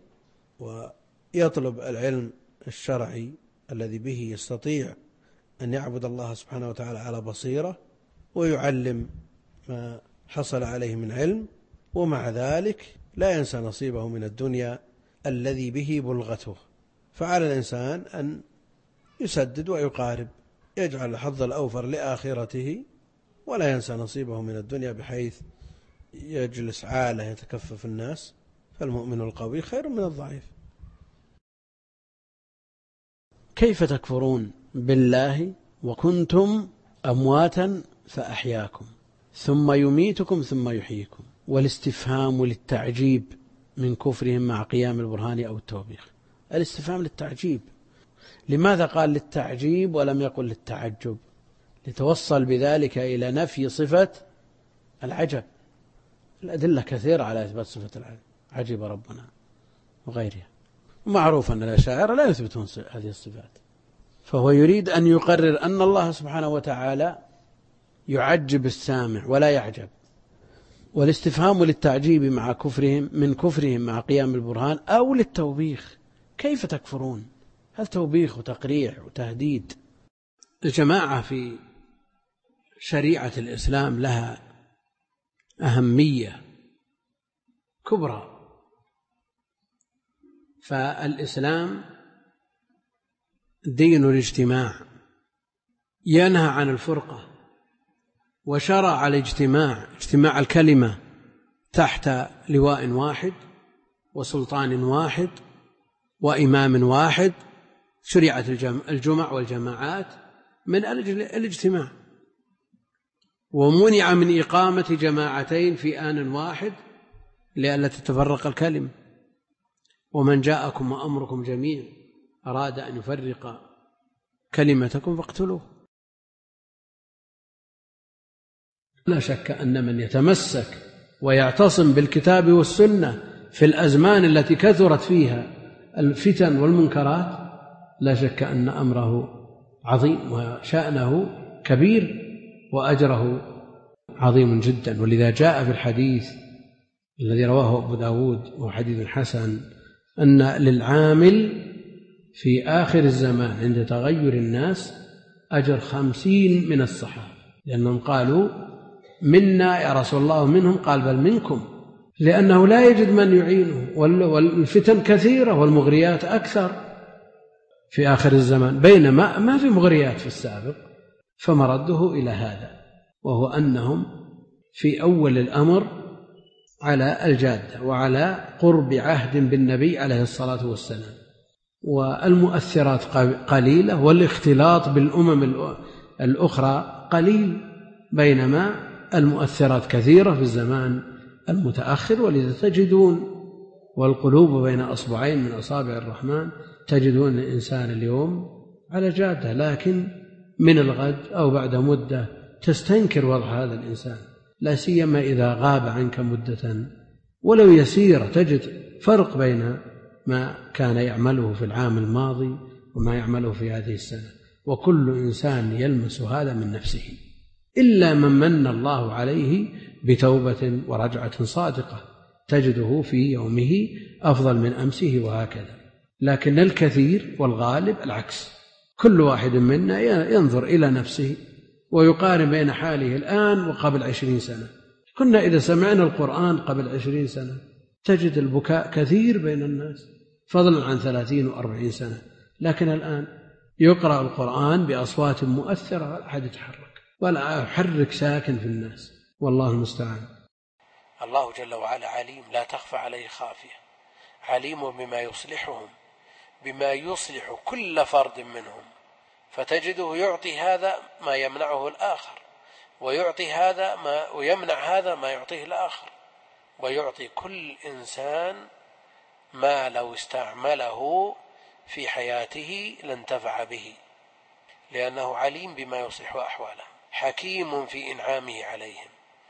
ويطلب العلم الشرعي الذي به يستطيع أن يعبد الله سبحانه وتعالى على بصيرة، ويعلم ما حصل عليه من علم، ومع ذلك لا ينسى نصيبه من الدنيا الذي به بلغته. فعلى الإنسان أن يسدد ويقارب، يجعل الحظ الأوفر لآخرته ولا ينسى نصيبه من الدنيا بحيث يجلس عالة يتكفف الناس. فالمؤمن القوي خير من الضعيف. كيف تكفرون بالله وكنتم أمواتا فأحياكم ثم يميتكم ثم يحييكم؟ والاستفهام للتعجيب من كفرهم مع قيام البرهان أو التوبيخ. الاستفهام للتعجيب. لماذا قال للتعجيب ولم يقل للتعجب؟ لتوصل بذلك إلى نفي صفة العجب. الأدلة كثيرة على إثبات صفة العجب، عجب ربنا وغيرها. ومعروف أن الأشاعرة لا يثبتون هذه الصفات، فهو يريد أن يقرر أن الله سبحانه وتعالى يعجب السامع ولا يعجب. والاستفهام للتعجيب مع كفرهم من كفرهم مع قيام البرهان أو للتوبيخ. كيف تكفرون؟ هل توبيخ وتقريع وتهديد؟ الجماعة في شريعة الإسلام لها أهمية كبرى. فالإسلام دين الاجتماع، ينهى عن الفرقة، وشرع الاجتماع، اجتماع الكلمة تحت لواء واحد وسلطان واحد وإمام واحد. شريعة الجمع والجماعات من أجل الاجتماع، ومنع من إقامة جماعتين في آن واحد لئلا تتفرق الكلمة. ومن جاءكم وأمركم جميع أراد أن يفرق كلمتكم فاقتلوه. لا شك أن من يتمسك ويعتصم بالكتاب والسنة في الأزمان التي كثرت فيها الفتن والمنكرات لا شك أن أمره عظيم وشأنه كبير وأجره عظيم جدا. ولذا جاء في الحديث الذي رواه أبو داود وهو حديث حسن أن للعامل في آخر الزمان عند تغير الناس أجر خمسين من الصحابة، لأنهم قالوا منا يا رسول الله ومنهم، قال بل منكم، لأنه لا يجد من يعينه، والفتن كثيرة والمغريات أكثر في آخر الزمان، بينما ما في مغريات في السابق. فمرده إلى هذا، وهو أنهم في أول الأمر على الجادة وعلى قرب عهد بالنبي عليه الصلاة والسلام، والمؤثرات قليلة، والاختلاط بالأمم الأخرى قليل، بينما المؤثرات كثيرة في الزمان المتأخر. ولذا تجدون والقلوب بين أصبعين من أصابع الرحمن، تجدون الإنسان اليوم على جادة، لكن من الغد أو بعد مدة تستنكر وضع هذا الإنسان، لا سيما إذا غاب عنك مدة ولو يسيرة، تجد فرق بين ما كان يعمله في العام الماضي وما يعمله في هذه السنة. وكل إنسان يلمس هذا من نفسه، إلا من من الله عليه بتوبة ورجعة صادقة، تجده في يومه أفضل من أمسه وهكذا. لكن الكثير والغالب العكس، كل واحد منا ينظر إلى نفسه ويقارن بين حاله الآن وقبل عشرين سنة. كنا إذا سمعنا القرآن قبل عشرين سنة تجد البكاء كثير بين الناس، فضلا عن ثلاثين وأربعين سنة، لكن الآن يقرأ القرآن بأصوات مؤثرة ولا أحد يتحرك ولا يحرك ساكن في الناس، والله المستعان. الله جل وعلا عليم لا تخفى عليه خافية، عليم بما يصلحهم، بما يصلح كل فرد منهم، فتجده يعطي هذا ما يمنعه الآخر، ويعطي هذا ما ويمنع هذا ما يعطيه الآخر، ويعطي كل إنسان ما لو استعمله في حياته لانتفع به، لأنه عليم بما يصلح أحواله، حكيم في إنعامه عليهم.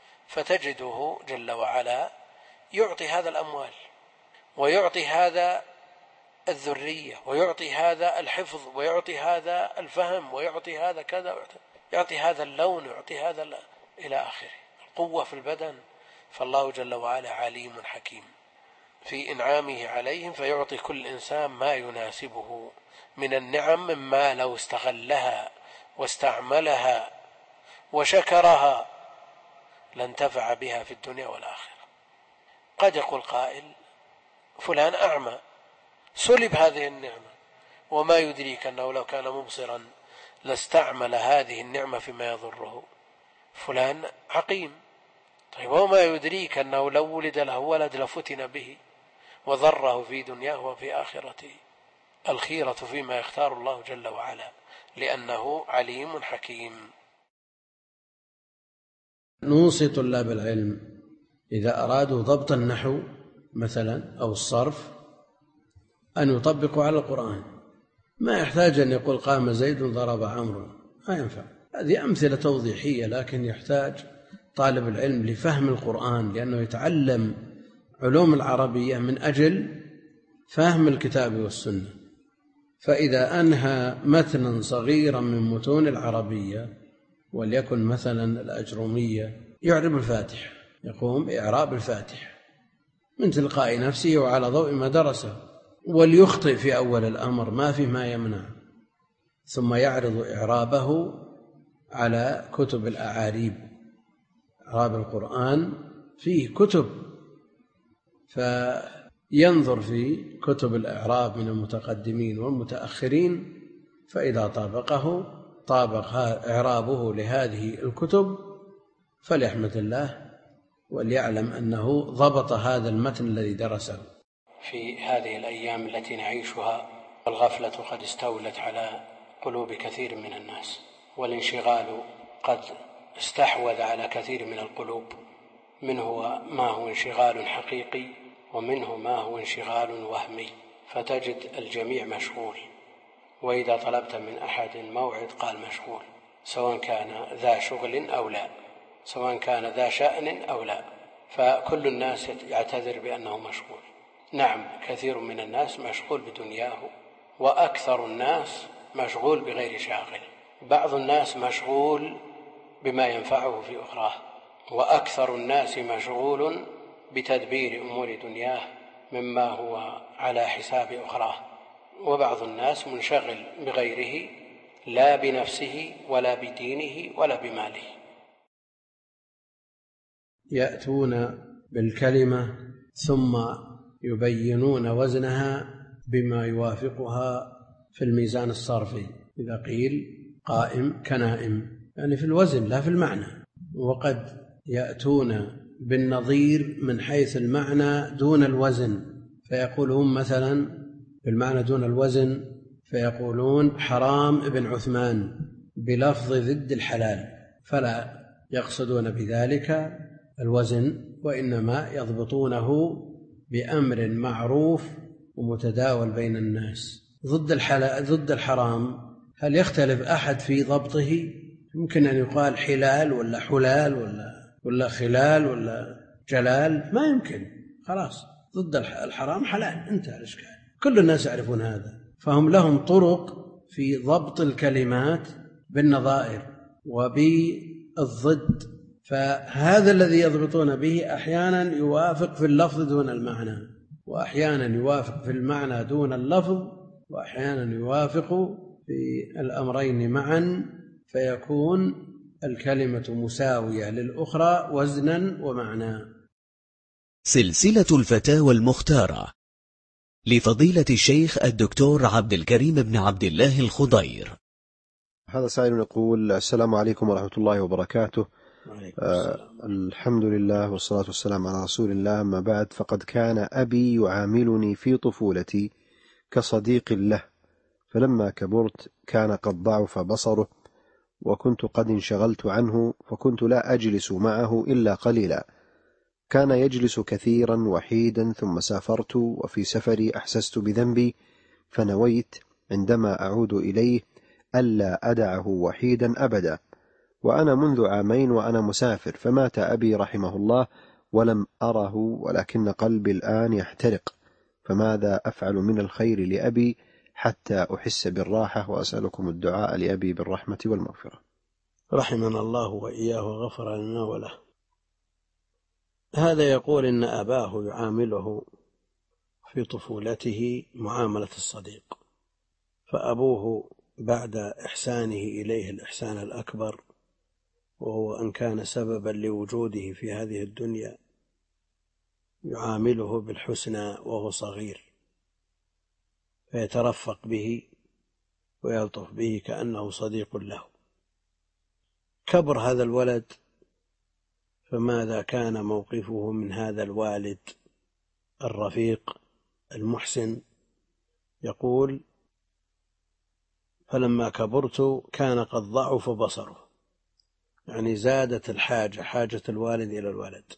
فتجده جل وعلا يعطي هذا الأموال، ويعطي هذا الذرية، ويعطي هذا الحفظ، ويعطي هذا الفهم، ويعطي هذا كذا، يعطي هذا اللون، يعطي هذا إلى آخره، القوة في البدن. فالله جل وعلا عليم حكيم في إنعامه عليهم، فيعطي كل إنسان ما يناسبه من النعم، مما لو استغلها واستعملها وشكرها لانتفع بها في الدنيا والآخرة. قد يقول قائل فلان أعمى سلب هذه النعمة، وما يدريك أنه لو كان مبصرا لاستعمل هذه النعمة فيما يضره. فلان عقيم، طيب وما يدريك أنه لو ولد له ولد لفتن به وضره في دنياه وفي آخرته. الخيرة فيما يختار الله جل وعلا، لأنه عليم حكيم. نوصي طلاب العلم إذا أرادوا ضبط النحو مثلا أو الصرف أن يطبقوا على القرآن، ما يحتاج أن يقول قام زيد ضرب عمرو، ما ينفع. هذه أمثلة توضيحية، لكن يحتاج طالب العلم لفهم القرآن، لأنه يتعلم علوم العربية من أجل فهم الكتاب والسنة. فإذا أنهى متنا صغيرا من متون العربية، وليكن مثلا الأجرومية، يعرب الفاتحة، يقوم بإعراب الفاتحة من تلقاء نفسه وعلى ضوء ما درسه، وليخطئ في أول الأمر ما في ما يمنع، ثم يعرض إعرابه على كتب الأعاريب. إعراب القرآن فيه كتب، فينظر في كتب الإعراب من المتقدمين والمتأخرين، فإذا طابقه طابق إعرابه لهذه الكتب فليحمد الله وليعلم أنه ضبط هذا المتن الذي درسه. في هذه الأيام التي نعيشها الغفلة قد استولت على قلوب كثير من الناس، والانشغال قد استحوذ على كثير من القلوب، منه ما هو انشغال حقيقي ومنه ما هو انشغال وهمي. فتجد الجميع مشغول، وإذا طلبت من أحد موعد قال مشغول، سواء كان ذا شغل أو لا، سواء كان ذا شأن أو لا، فكل الناس يعتذر بأنه مشغول. نعم، كثير من الناس مشغول بدنياه، وأكثر الناس مشغول بغير شاغل. بعض الناس مشغول بما ينفعه في أخراه، وأكثر الناس مشغول بتدبير أمور دنياه مما هو على حساب أخراه، وبعض الناس منشغل بغيره لا بنفسه ولا بدينه ولا بماله. يأتون بالكلمة ثم يبينون وزنها بما يوافقها في الميزان الصرفي، إذا قيل قائم كنائم، يعني في الوزن لا في المعنى. وقد يأتون بالنظير من حيث المعنى دون الوزن، فيقولون مثلا بالمعنى دون الوزن، فيقولون حرام ابن عثمان بلفظ ضد الحلال، فلا يقصدون بذلك الوزن، وإنما يضبطونه بأمر معروف ومتداول بين الناس. ضد الحلال ضد الحرام هل يختلف أحد في ضبطه؟ يمكن أن يقال حلال ولا حلال ولا ولا خلال ولا جلال، ما يمكن. خلاص ضد الحرام حلال، انتهى الإشكال، كل الناس يعرفون هذا. فهم لهم طرق في ضبط الكلمات بالنظائر وبالضد، فهذا الذي يضبطون به أحيانا يوافق في اللفظ دون المعنى، وأحيانا يوافق في المعنى دون اللفظ، وأحيانا يوافق في الأمرين معا، فيكون الكلمة مساوية للأخرى وزنا ومعنى. سلسلة الفتاوى المختارة لفضيلة الشيخ الدكتور عبد الكريم بن عبد الله الخضير. هذا سائل يقول: السلام عليكم ورحمة الله وبركاته. آه الحمد لله والصلاة والسلام على رسول الله، أما بعد، فقد كان أبي يعاملني في طفولتي كصديق له، فلما كبرت كان قد ضعف بصره، وكنت قد انشغلت عنه، فكنت لا أجلس معه إلا قليلا. كان يجلس كثيرا وحيدا، ثم سافرت، وفي سفري أحسست بذنبي، فنويت عندما أعود إليه ألا أدعه وحيدا أبدا، وأنا منذ عامين وأنا مسافر، فمات أبي رحمه الله ولم أره، ولكن قلبي الآن يحترق، فماذا أفعل من الخير لأبي حتى أحس بالراحة؟ وأسألكم الدعاء لأبي بالرحمة والمغفرة. رحمنا الله وإياه وغفر لنا وله. هذا يقول إن أباه يعامله في طفولته معاملة الصديق، فأبوه بعد إحسانه إليه الإحسان الأكبر، وهو أن كان سببا لوجوده في هذه الدنيا، يعامله بالحسنى وهو صغير، فيترفق به ويلطف به كأنه صديق له. كبر هذا الولد، فماذا كان موقفه من هذا الوالد الرفيق المحسن؟ يقول: فلما كبرت كان قد ضعف بصره، يعني زادت الحاجة حاجة الوالد إلى الولد،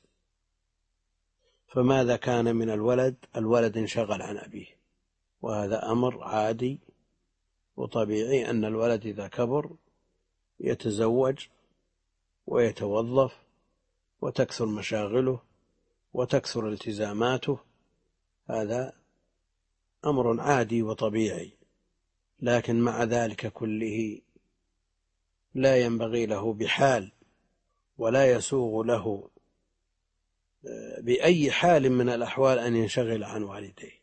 فماذا كان من الولد؟ الولد انشغل عن أبيه، وهذا أمر عادي وطبيعي، أن الولد إذا كبر يتزوج ويتوظف وتكثر مشاغله وتكثر التزاماته، هذا أمر عادي وطبيعي. لكن مع ذلك كله لا ينبغي له بحال ولا يسوغ له بأي حال من الأحوال أن ينشغل عن والديه.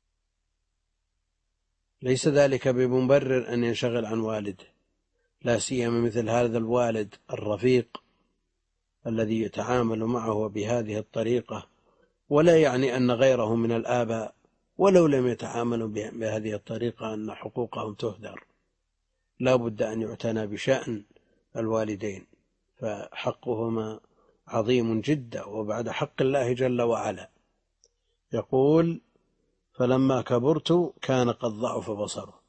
ليس ذلك بمبرر أن ينشغل عن والده، لا سيما مثل هذا الوالد الرفيق الذي يتعامل معه بهذه الطريقة، ولا يعني أن غيره من الآباء ولو لم يتعاملوا بهذه الطريقة أن حقوقهم تهدر. لا بد أن يعتنى بشأن الوالدين، فحقهما عظيم جدا وبعد حق الله جل وعلا. يقول: فلما كبرت كان قد ضعف بصره،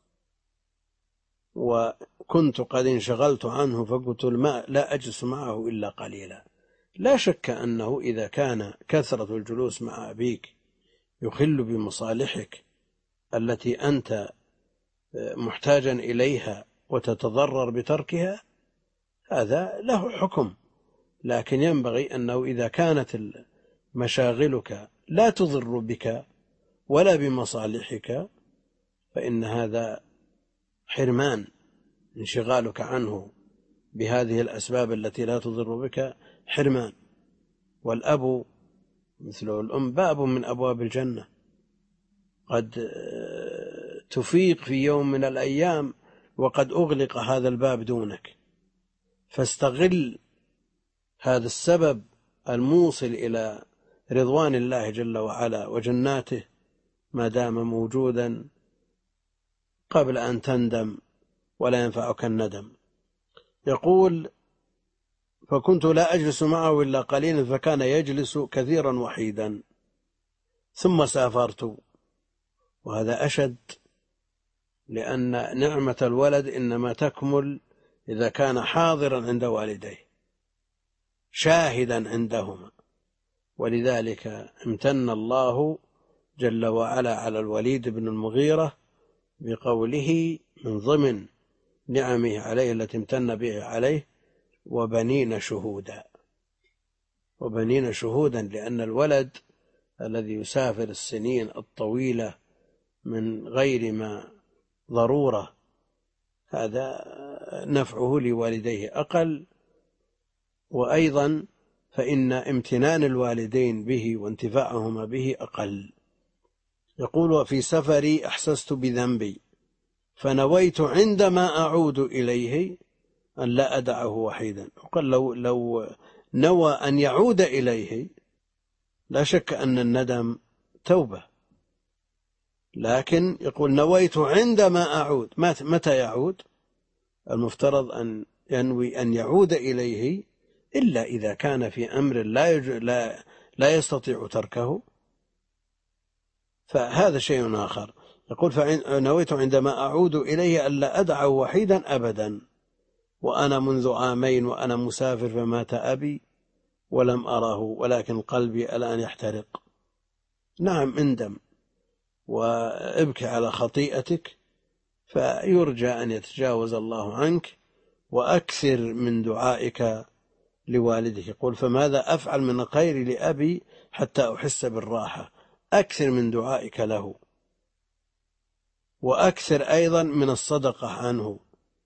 وكنت قد انشغلت عنه، فقلت لا أجلس معه إلا قليلا. لا شك أنه إذا كان كثرة الجلوس مع أبيك يخل بمصالحك التي أنت محتاجا إليها وتتضرر بتركها، هذا له حكم. لكن ينبغي أنه إذا كانت مشاغلك لا تضر بك ولا بمصالحك، فإن هذا حرمان. انشغالك عنه بهذه الأسباب التي لا تضر بك حرمان. والأب مثل الأم باب من أبواب الجنة، قد تفيق في يوم من الأيام وقد أغلق هذا الباب دونك، فاستغل هذا السبب الموصل إلى رضوان الله جل وعلا وجناته ما دام موجودا قبل أن تندم ولا ينفعك الندم. يقول: فكنت لا أجلس معه إلا قليلا فكان يجلس كثيرا وحيدا، ثم سافرت. وهذا أشد، لأن نعمة الولد إنما تكمل إذا كان حاضرا عند والديه شاهدا عندهما، ولذلك امتن الله جل وعلا على الوليد بن المغيرة بقوله من ضمن نعمه عليه التي امتن به عليه: وبنين شهودا. وبنين شهودا، لأن الولد الذي يسافر السنين الطويلة من غير ما ضرورة هذا نفعه لوالديه أقل، وأيضا فإن امتنان الوالدين به وانتفاعهما به أقل. يقول: وفي سفري أحسست بذنبي فنويت عندما أعود إليه أن لا أدعه وحيدا. وقال لو, لو نوى أن يعود إليه لا شك أن الندم توبة، لكن يقول نويت عندما أعود. متى يعود؟ المفترض أن ينوي أن يعود إليه إلا إذا كان في أمر لا, يج... لا... لا يستطيع تركه، فهذا شيء آخر. يقول: فنويت عندما أعود إليه ألا أدعه وحيدا أبدا، وأنا منذ عامين وأنا مسافر فمات أبي ولم أره، ولكن قلبي الآن يحترق. نعم، اندم وابكي على خطيئتك، فيرجى أن يتجاوز الله عنك، وأكثر من دعائك لوالده. يقول: فماذا أفعل من الخير لأبي حتى أحس بالراحة؟ أكثر من دعائك له، وأكثر أيضا من الصدقة عنه،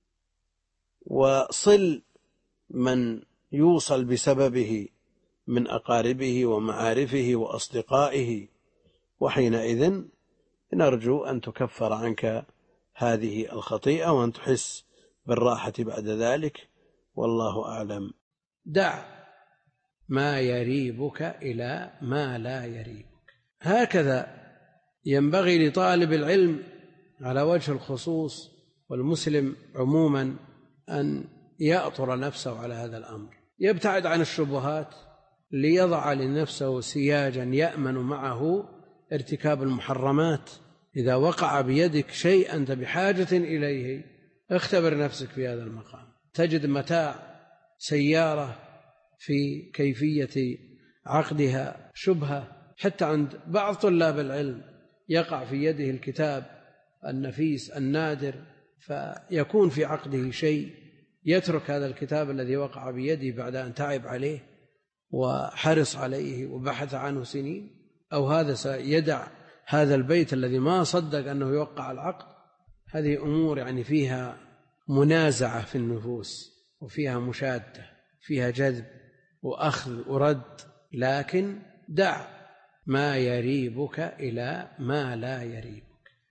وصل من يوصل بسببه من أقاربه ومعارفه وأصدقائه، وحينئذ نرجو أن تكفر عنك هذه الخطيئة وأن تحس بالراحة بعد ذلك، والله أعلم. دع ما يريبك إلى ما لا يريبك. هكذا ينبغي لطالب العلم على وجه الخصوص والمسلم عموما أن يأطر نفسه على هذا الأمر، يبتعد عن الشبهات ليضع لنفسه سياجا يأمن معه ارتكاب المحرمات. إذا وقع بيدك شيء أنت بحاجة إليه اختبر نفسك في هذا المقام. تجد متاع سيارة في كيفية عقدها شبهة، حتى عند بعض طلاب العلم يقع في يده الكتاب النفيس النادر فيكون في عقده شيء، يترك هذا الكتاب الذي وقع بيده بعد أن تعب عليه وحرص عليه وبحث عنه سنين، أو هذا سيدع هذا البيت الذي ما صدق أنه يوقع العقد. هذه أمور يعني فيها منازعة في النفوس، وفيها مشادة، فيها جذب وأخذ ورد. لكن دع ما يريبك إلى ما لا يريبك.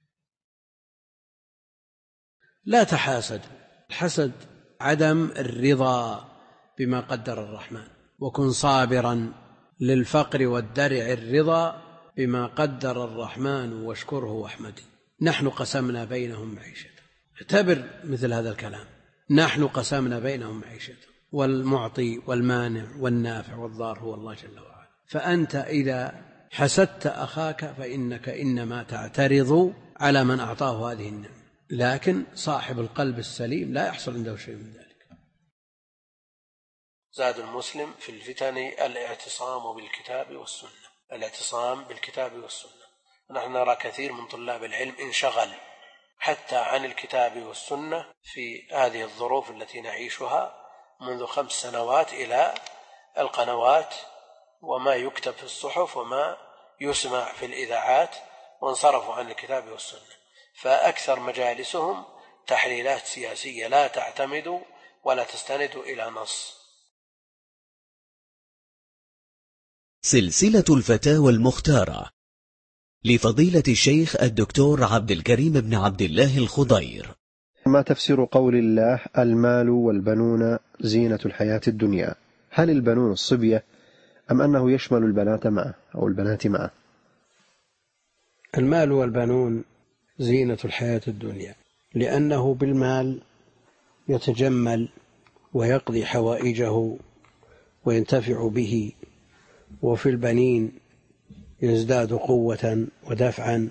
لا تحاسد. الحسد عدم الرضا بما قدر الرحمن، وكن صابرا للفقر والدرع الرضا بما قدر الرحمن واشكره واحمده. نحن قسمنا بينهم معيشتهم. اعتبر مثل هذا الكلام، نحن قسمنا بينهم معيشتهم، والمعطي والمانع والنافع والضار هو الله جل وعلا. فأنت إذا حسدت أخاك فإنك إنما تعترض على من أعطاه هذه النعمة، لكن صاحب القلب السليم لا يحصل عنده شيء من ذلك. زاد المسلم في الفتن الاعتصام بالكتاب والسنة. الاعتصام بالكتاب والسنة. نحن نرى كثير من طلاب العلم انشغل حتى عن الكتاب والسنة في هذه الظروف التي نعيشها منذ خمس سنوات إلى القنوات وما يكتب في الصحف وما يسمع في الإذاعات، وانصرفوا عن الكتاب والسنة. فأكثر مجالسهم تحليلات سياسية لا تعتمد ولا تستند إلى نص. سلسلة الفتاوى المختارة لفضيلة الشيخ الدكتور عبد الكريم بن عبد الله الخضير. ما تفسير قول الله المال والبنون زينة الحياة الدنيا؟ هل البنون الصبية أم أنه يشمل البنات معه أو البنات معه؟ المال والبنون زينة الحياة الدنيا، لأنه بالمال يتجمل ويقضي حوائجه وينتفع به، وفي البنين يزداد قوة ودفعا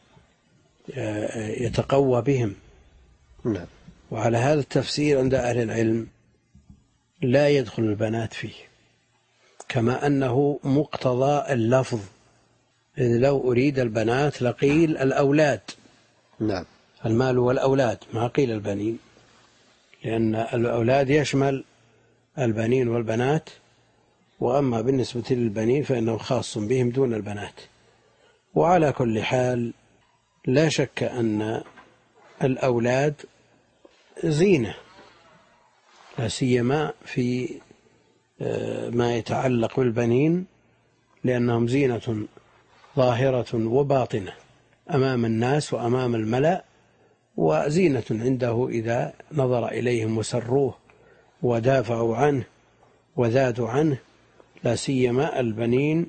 يتقوى بهم. نعم. وعلى هذا التفسير عند أهل العلم لا يدخل البنات فيه، كما أنه مقتضى اللفظ، إذ لو أريد البنات لقيل الأولاد. نعم. المال والأولاد، ما قيل البنين، لأن الأولاد يشمل البنين والبنات، وأما بالنسبة للبنين فإنه خاص بهم دون البنات. وعلى كل حال لا شك أن الأولاد زينة، لا سيما في ما يتعلق بالبنين، لأنهم زينة ظاهرة وباطنة أمام الناس وأمام الملأ، وزينة عنده إذا نظر إليهم وسروه ودافعوا عنه وذادوا عنه، لا سيما البنين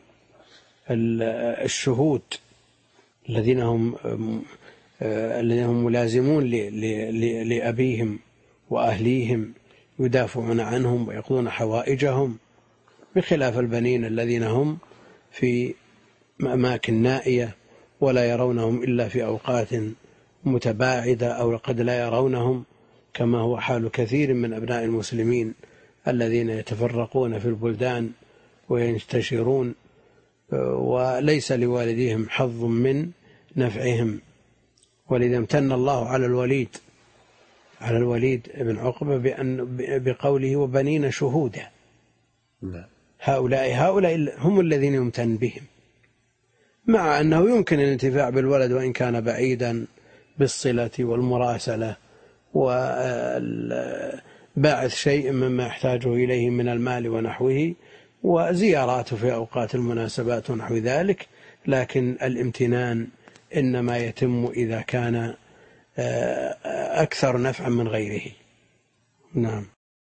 الشهود الذين هم الذين هم ملازمون لأبيهم وأهليهم، يدافعون عنهم ويقضون حوائجهم، بخلاف البنين الذين هم في أماكن نائية ولا يرونهم إلا في أوقات متباعدة، أو قد لا يرونهم، كما هو حال كثير من أبناء المسلمين الذين يتفرقون في البلدان وينتشرون، وليس لوالديهم حظ من نفعهم. ولذا امتن الله على الوليد على الوليد بن عقبة بأن بقوله وبنين شهودا. هؤلاء هؤلاء هم الذين يمتن بهم، مع أنه يمكن الانتفاع بالولد وإن كان بعيدا بالصلة والمراسلة وباعث شيء مما يحتاجه إليه من المال ونحوه، وزياراته في أوقات المناسبات ونحو ذلك، لكن الامتنان إنما يتم إذا كان أكثر نفعا من غيره. نعم.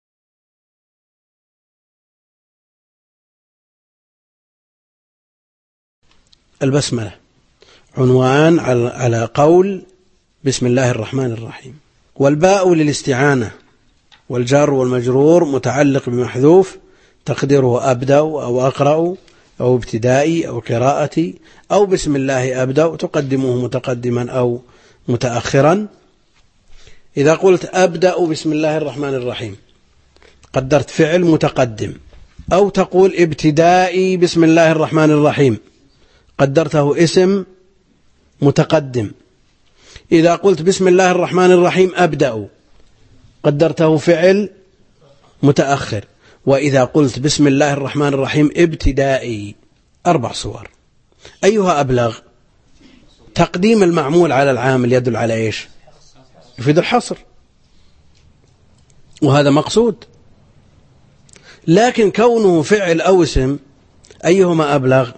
البسملة عنوان على قول بسم الله الرحمن الرحيم. والباء للاستعانة، والجار والمجرور متعلق بمحذوف تقديره أبدأ أو أقرأ أو ابتدائي أو قراءتي أو بسم الله أبدأ، تقدمه متقدما أو متأخرا. إذا قلت أبدأ بسم الله الرحمن الرحيم قدرت فعل متقدم، أو تقول ابتدائي بسم الله الرحمن الرحيم قدرته اسم متقدم. إذا قلت بسم الله الرحمن الرحيم أبدأ قدرته فعل متأخر. وإذا قلت بسم الله الرحمن الرحيم ابتدائي، أربع صور. أيها أبلغ؟ تقديم المعمول على العامل يدل على إيش؟ يفيد الحصر، وهذا مقصود. لكن كونه فعل أو اسم، أيهما أبلغ؟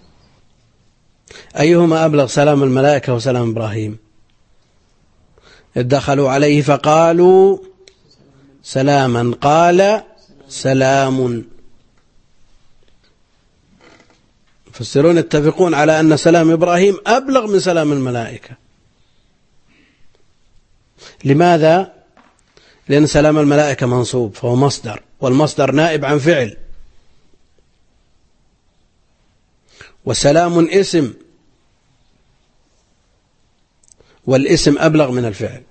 أيهما أبلغ؟ سلام الملائكة وسلام إبراهيم. دخلوا عليه فقالوا سلاما قال سلام. فالسرون يتفقون على أن سلام إبراهيم أبلغ من سلام الملائكة. لماذا؟ لأن سلام الملائكة منصوب فهو مصدر، والمصدر نائب عن فعل، وسلام اسم، والاسم أبلغ من الفعل،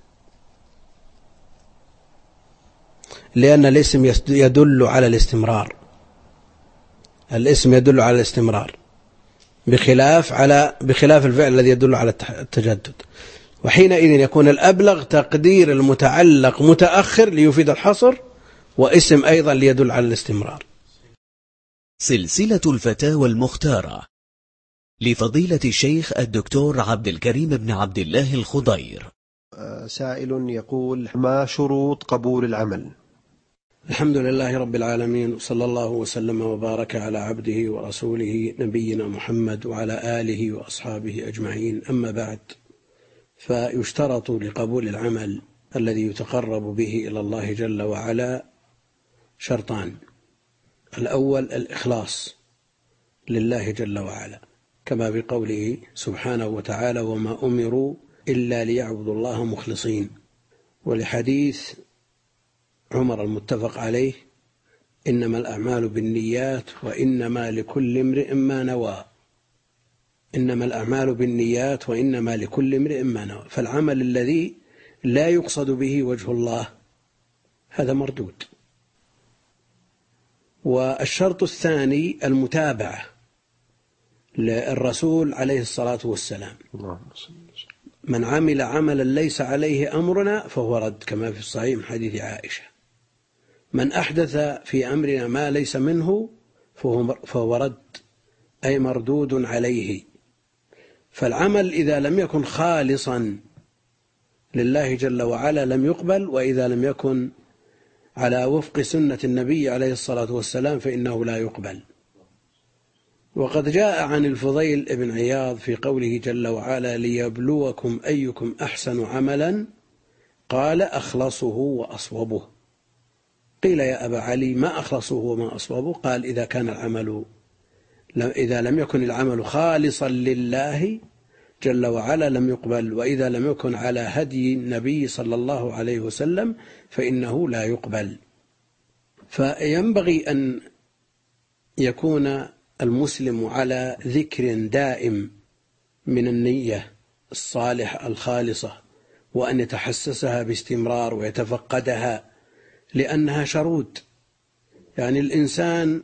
لأن الاسم يدل على الاستمرار. الاسم يدل على الاستمرار بخلاف على بخلاف الفعل الذي يدل على التجدد. وحينئذ يكون الأبلغ تقدير المتعلق متأخر ليفيد الحصر، واسم أيضا ليدل على الاستمرار. سلسلة الفتاوى المختارة لفضيلة الشيخ الدكتور عبد الكريم بن عبد الله الخضير. سائل يقول: ما شروط قبول العمل؟ الحمد لله رب العالمين، صلى الله وسلم وبارك على عبده ورسوله نبينا محمد وعلى آله وأصحابه أجمعين. أما بعد، فيشترط لقبول العمل الذي يتقرب به إلى الله جل وعلا شرطان: الأول الإخلاص لله جل وعلا، كما بقوله سبحانه وتعالى: وما أمروا إلا ليعبدوا الله مخلصين، ولحديث عمر المتفق عليه: إنما الأعمال بالنيات وإنما لكل امرئ ما نوى. إنما الأعمال بالنيات وإنما لكل امرئ ما نوى. فالعمل الذي لا يقصد به وجه الله هذا مردود. والشرط الثاني المتابعة للرسول عليه الصلاة والسلام: من عمل عملا ليس عليه أمرنا فهو رد، كما في الصحيح من حديث عائشة: من أحدث في أمرنا ما ليس منه فهو رد، أي مردود عليه. فالعمل إذا لم يكن خالصا لله جل وعلا لم يقبل، وإذا لم يكن على وفق سنة النبي عليه الصلاة والسلام فإنه لا يقبل. وقد جاء عن الفضيل ابن عياض في قوله جل وعلا: ليبلوكم أيكم أحسن عملا، قال: أخلصه وأصوبه. قيل: يا أبا علي، ما أخلصه وما أصوبه؟ قال: إذا كان العمل إذا لم يكن العمل خالصا لله جل وعلا لم يقبل، وإذا لم يكن على هدي النبي صلى الله عليه وسلم فإنه لا يقبل. فينبغي أن يكون المسلم على ذكر دائم من النية الصالحة الخالصة، وأن يتحسسها باستمرار ويتفقدها، لأنها شرود. يعني الإنسان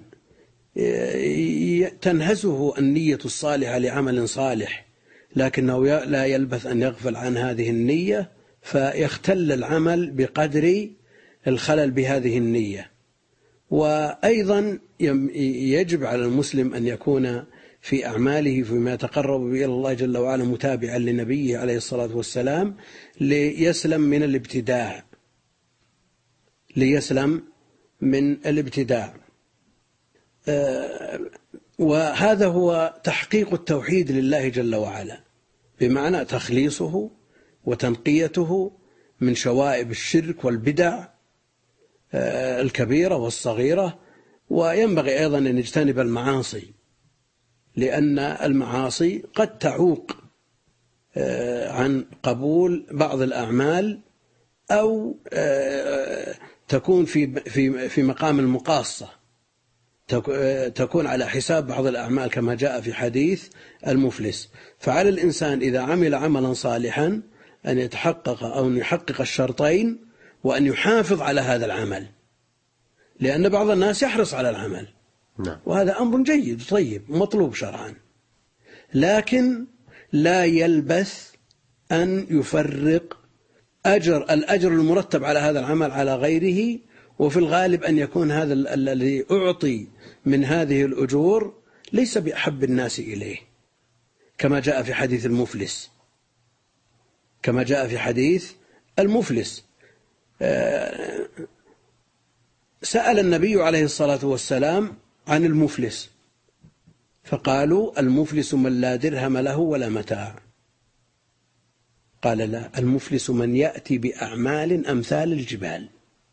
تنهزه النية الصالحة لعمل صالح، لكنه لا يلبث أن يغفل عن هذه النية فيختل العمل بقدر الخلل بهذه النية. وأيضا يجب على المسلم أن يكون في أعماله فيما يتقرب به إلى الله جل وعلا متابعا لنبيه عليه الصلاة والسلام، ليسلم من الابتداع ليسلم من الابتداع وهذا هو تحقيق التوحيد لله جل وعلا، بمعنى تخليصه وتنقيته من شوائب الشرك والبدع الكبيرة والصغيرة. وينبغي أيضا أن نجتنب المعاصي، لأن المعاصي قد تعوق عن قبول بعض الأعمال، أو تكون في في في مقام المقاصة، تكون على حساب بعض الأعمال، كما جاء في حديث المفلس. فعلى الإنسان إذا عمل عملا صالحا أن يتحقق أو أن يحقق الشرطين، وأن يحافظ على هذا العمل، لأن بعض الناس يحرص على العمل، وهذا أمر جيد طيب مطلوب شرعا، لكن لا يلبث أن يفرق أجر الأجر المرتب على هذا العمل على غيره. وفي الغالب أن يكون هذا الذي أعطي من هذه الأجور ليس بأحب الناس إليه، كما جاء في حديث المفلس كما جاء في حديث المفلس سأل النبي عليه الصلاة والسلام عن المفلس، فقالوا: المفلس من لا درهم له ولا متاع. قال: لا، المفلس من يأتي بأعمال أمثال الجبال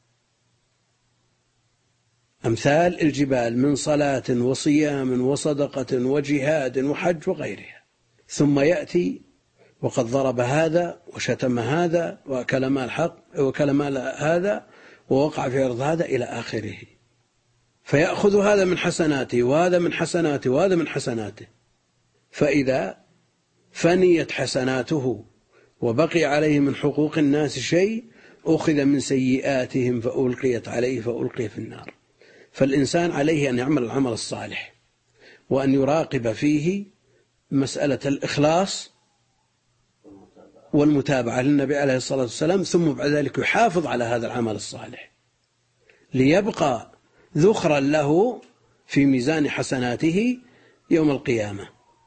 أمثال الجبال من صلاة وصيام وصدقة وجهاد وحج وغيرها، ثم يأتي وقد ضرب هذا وشتم هذا وأكل مال حق وأكل مال هذا ووقع في عرض هذا إلى آخره، فيأخذ هذا من حسناته وهذا من حسناته وهذا من حسناته، فإذا فنيت حسناته وبقي عليه من حقوق الناس شيء أخذ من سيئاتهم فألقيت عليه فألقي في النار. فالإنسان عليه أن يعمل العمل الصالح، وأن يراقب فيه مسألة الإخلاص والمتابعة للنبي عليه الصلاة والسلام، ثم بعد ذلك يحافظ على هذا العمل الصالح ليبقى ذخرا له في ميزان حسناته يوم القيامة.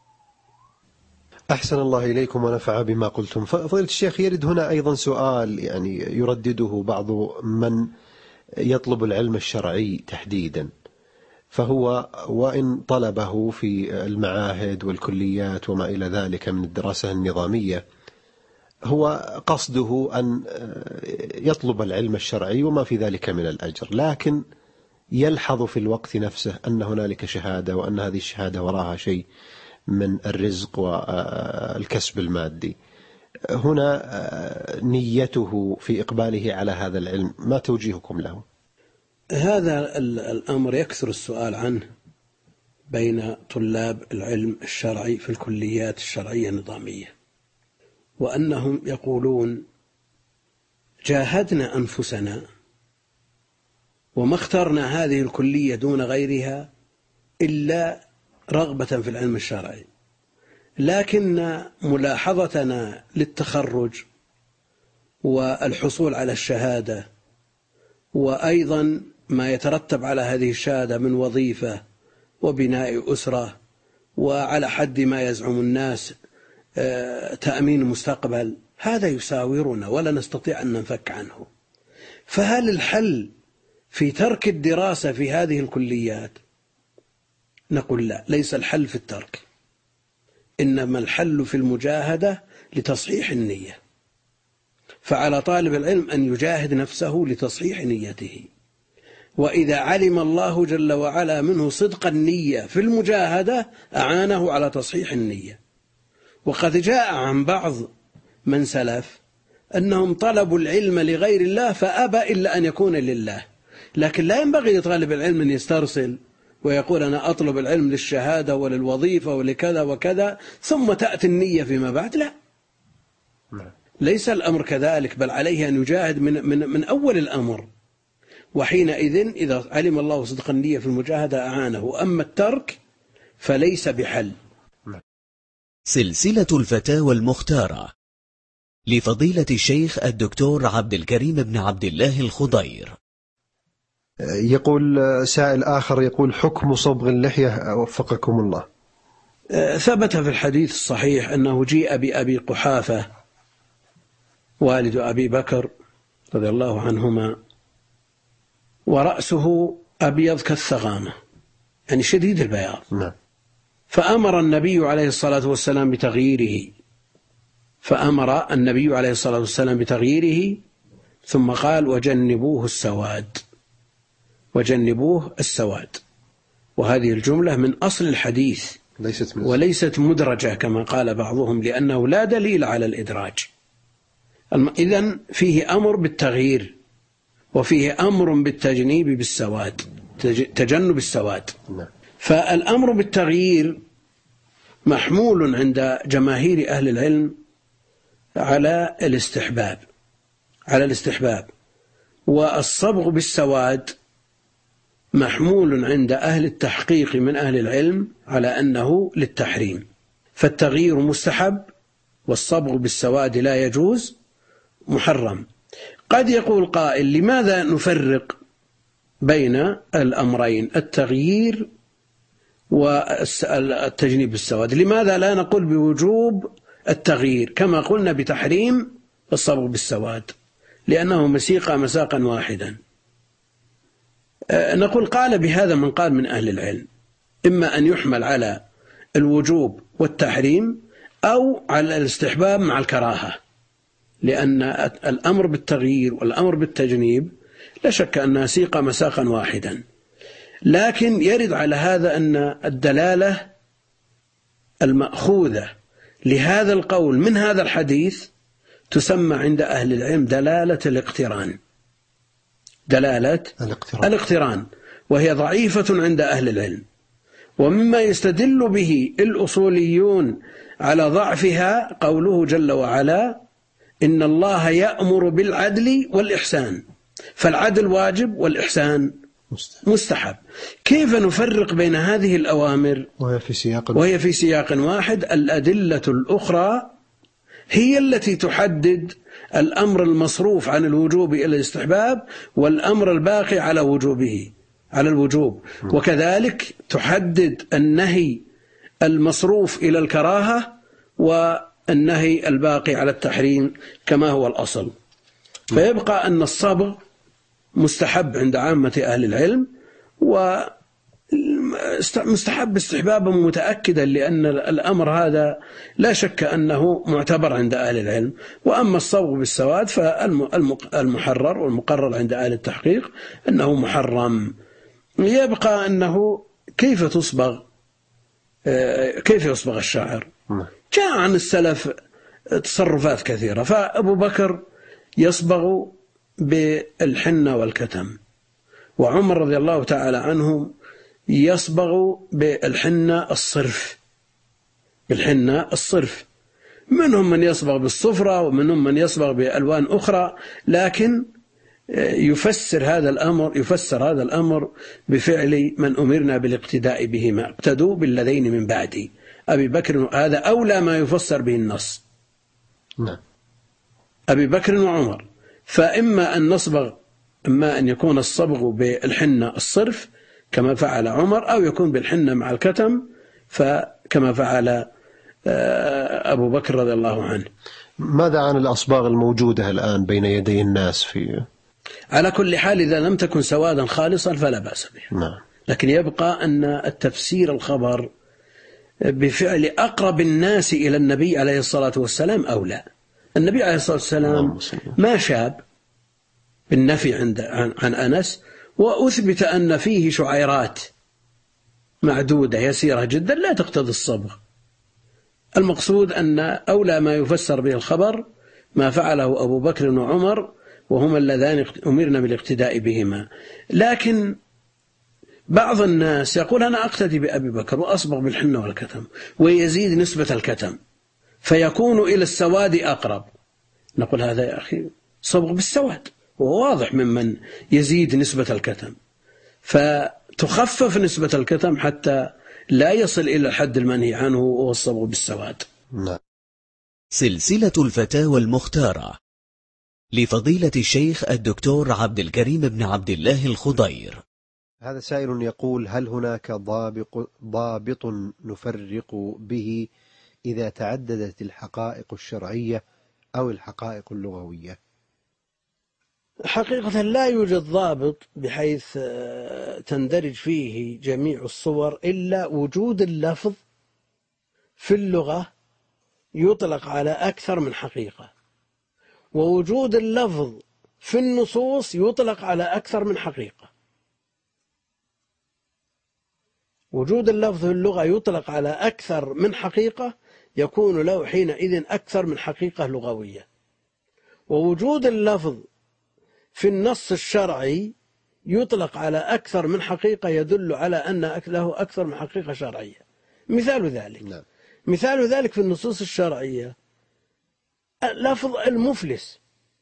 أحسن الله إليكم ونفع بما قلتم. فضيلة الشيخ، يرد هنا أيضا سؤال يعني يردده بعض من يطلب العلم الشرعي تحديدا، فهو وإن طلبه في المعاهد والكليات وما إلى ذلك من الدراسة النظامية، هو قصده أن يطلب العلم الشرعي وما في ذلك من الأجر، لكن يلحظ في الوقت نفسه أن هنالك شهادة، وأن هذه الشهادة وراها شيء من الرزق والكسب المادي. هنا نيته في إقباله على هذا العلم، ما توجيهكم له؟ هذا الأمر يكثر السؤال عنه بين طلاب العلم الشرعي في الكليات الشرعية النظامية، وأنهم يقولون جاهدنا أنفسنا وما اخترنا هذه الكلية دون غيرها إلا رغبة في العلم الشرعي، لكن ملاحظتنا للتخرج والحصول على الشهادة وأيضا ما يترتب على هذه الشهادة من وظيفة وبناء أسرة، وعلى حد ما يزعم الناس تأمين المستقبل، هذا يساورنا ولا نستطيع أن ننفك عنه. فهل الحل في ترك الدراسة في هذه الكليات؟ نقول لا، ليس الحل في الترك، إنما الحل في المجاهدة لتصحيح النية. فعلى طالب العلم أن يجاهد نفسه لتصحيح نيته، وإذا علم الله جل وعلا منه صدق النية في المجاهدة أعانه على تصحيح النية. وقد جاء عن بعض من سلف أنهم طلبوا العلم لغير الله فأبى إلا أن يكون لله، لكن لا ينبغي لطالب العلم أن يسترسل ويقول أنا أطلب العلم للشهادة وللوظيفة ولكذا وكذا ثم تأتي النية فيما بعد. لا، ليس الأمر كذلك، بل عليه أن يجاهد من, من, من أول الأمر، وحينئذ إذا علم الله صدق النية في المجاهدة أعانه. أما الترك فليس بحل. سلسلة الفتاوى المختارة لفضيلة الشيخ الدكتور عبد الكريم بن عبد الله الخضير. يقول سائل آخر، يقول حكم صبغ اللحية وفقكم الله. ثبت في الحديث الصحيح أنه جيء بأبي قحافة والد أبي بكر رضي الله عنهما، ورأسه أبيض كالثغامة، يعني شديد البياض، فأمر النبي عليه الصلاة والسلام بتغييره فأمر النبي عليه الصلاة والسلام بتغييره ثم قال وجنبوه السواد وجنبوه السواد. وهذه الجملة من أصل الحديث ليست وليست مدرجة كما قال بعضهم، لأنه لا دليل على الإدراج. إذن فيه أمر بالتغيير وفيه أمر بالتجنيب بالسواد، تجنب السواد. فالأمر بالتغيير محمول عند جماهير أهل العلم على الاستحباب على الاستحباب والصبغ بالسواد محمول عند أهل التحقيق من أهل العلم على أنه للتحريم. فالتغيير مستحب والصبغ بالسواد لا يجوز، محرم. قد يقول قائل لماذا نفرق بين الأمرين، التغيير والتجنيب بالسواد؟ لماذا لا نقول بوجوب التغيير كما قلنا بتحريم الصبغ بالسواد؟ لأنه مسيق مساقا واحدا. نقول قال بهذا من قال من أهل العلم، إما أن يحمل على الوجوب والتحريم أو على الاستحباب مع الكراهة، لأن الأمر بالتغيير والأمر بالتجنيب لا شك أنها سيق مساقا واحدا. لكن يرد على هذا أن الدلالة المأخوذة لهذا القول من هذا الحديث تسمى عند أهل العلم دلالة الاقتران دلالة الاقتران, الاقتران وهي ضعيفة عند أهل العلم. ومما يستدل به الأصوليون على ضعفها قوله جل وعلا إن الله يأمر بالعدل والإحسان، فالعدل واجب والإحسان مستحب. كيف نفرق بين هذه الأوامر وهي في سياق وهي في سياق واحد؟ الأدلة الأخرى هي التي تحدد الأمر المصروف عن الوجوب إلى الاستحباب والأمر الباقي على وجوبه على الوجوب، وكذلك تحدد النهي المصروف إلى الكراهة والنهي الباقي على التحريم كما هو الأصل. فيبقى أن الصبغ مستحب عند عامة أهل العلم، ومستحب استحبابا متأكدا، لأن الأمر هذا لا شك أنه معتبر عند أهل العلم. وأما الصبغ بالسواد فالمحرر والمقرر عند أهل التحقيق أنه محرم. يبقى أنه كيف تصبغ، كيف يصبغ الشعر؟ جاء عن السلف تصرفات كثيرة. فأبو بكر يصبغ بالحنة والكتم، وعمر رضي الله تعالى عنه يصبغ بالحنة الصرف، بالحنة الصرف. منهم من يصبغ بالصفرة ومنهم من يصبغ بألوان أخرى، لكن يفسر هذا الأمر يفسر هذا الأمر بفعل من أمرنا بالاقتداء بهما، اقتدوا بالذين من بعدي، أبي بكر. هذا أولى ما يفسر به النص، نعم، أبي بكر وعمر. فإما أن نصبغ، إما أن يكون الصبغ بالحنة الصرف كما فعل عمر، أو يكون بالحنة مع الكتم فكما فعل أبو بكر رضي الله عنه. ماذا عن الأصباغ الموجودة الآن بين يدي الناس؟ في على كل حال إذا لم تكن سوادا خالصا فلا بأس به. نعم. لكن يبقى أن التفسير الخبر بفعل أقرب الناس إلى النبي عليه الصلاة والسلام أولى. النبي عليه الصلاة والسلام ما شاب بالنفي عند عن, عن أنس، وأثبت أن فيه شعيرات معدودة يسيرة جدا لا تقتضي الصبغ. المقصود أن أولى ما يفسر به الخبر ما فعله أبو بكر وعمر، وهما اللذان أمرنا بالاقتداء بهما. لكن بعض الناس يقول أنا أقتدي بأبي بكر وأصبغ بالحنة والكتم، ويزيد نسبة الكتم فيكون إلى السواد أقرب. نقول هذا يا أخي صبغ بالسواد، وهو واضح ممن يزيد نسبة الكتم، فتخفف نسبة الكتم حتى لا يصل إلى الحد المنهي عنه وهو الصبغ بالسواد. نعم. سلسلة الفتاوى المختارة لفضيلة الشيخ الدكتور عبد الكريم بن عبد الله الخضير. هذا سائل يقول: هل هناك ضابط, ضابط نفرق به إذا تعددت الحقائق الشرعية أو الحقائق اللغوية؟ حقيقة لا يوجد ضابط بحيث تندرج فيه جميع الصور، إلا وجود اللفظ في اللغة يطلق على أكثر من حقيقة، ووجود اللفظ في النصوص يطلق على أكثر من حقيقة. وجود اللفظ في اللغة يطلق على أكثر من حقيقة، يكون له حينئذ أكثر من حقيقة لغوية. ووجود اللفظ في النص الشرعي يطلق على أكثر من حقيقة، يدل على أن له أكثر من حقيقة شرعية. مثال ذلك نعم. مثال ذلك في النصوص الشرعية لفظ المفلس.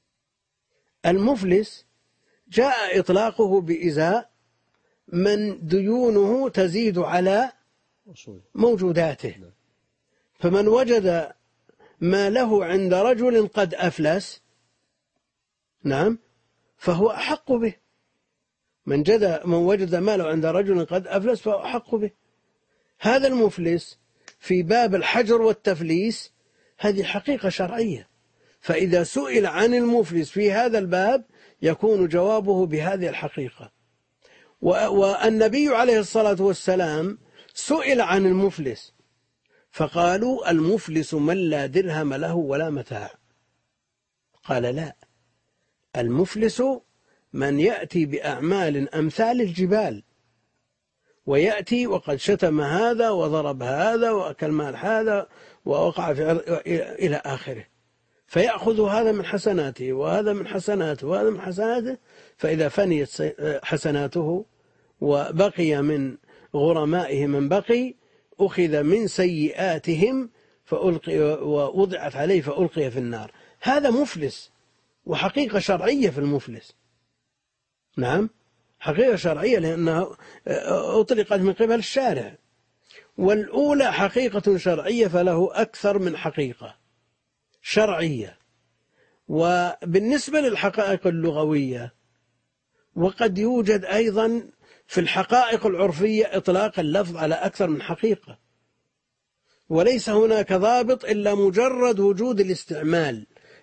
المفلس جاء إطلاقه بإزاء من ديونه تزيد على موجوداته، فمن وجد ما له عند رجل قد أفلس، نعم، فهو أحق به. من, جد من وجد ما له عند رجل قد أفلس فهو أحق به. هذا المفلس في باب الحجر والتفليس هذه حقيقة شرعية، فإذا سئل عن المفلس في هذا الباب يكون جوابه بهذه الحقيقة. والنبي عليه الصلاة والسلام سئل عن المفلس فقالوا: المفلس من لا درهم له ولا متاع. قال: لا، المفلس من يأتي بأعمال أمثال الجبال، ويأتي وقد شتم هذا وضرب هذا وأكل مال هذا ووقع في إلى آخره، فيأخذ هذا من حسناته وهذا من حسناته وهذا من حسناته، فإذا فنيت حسناته وبقي من غرمائه من بقي أخذ من سيئاتهم فألقي ووضعت عليه فألقي في النار. هذا مفلس، وحقيقة شرعية في المفلس. نعم، حقيقة شرعية لأنها أطلقت من قبل الشارع. والأولى حقيقة شرعية فله أكثر من حقيقة شرعية. وبالنسبة للحقائق اللغوية، وقد يوجد أيضا في الحقائق العرفية إطلاق اللفظ على أكثر من حقيقة، وليس هناك ضابط إلا مجرد وجود الاستعمال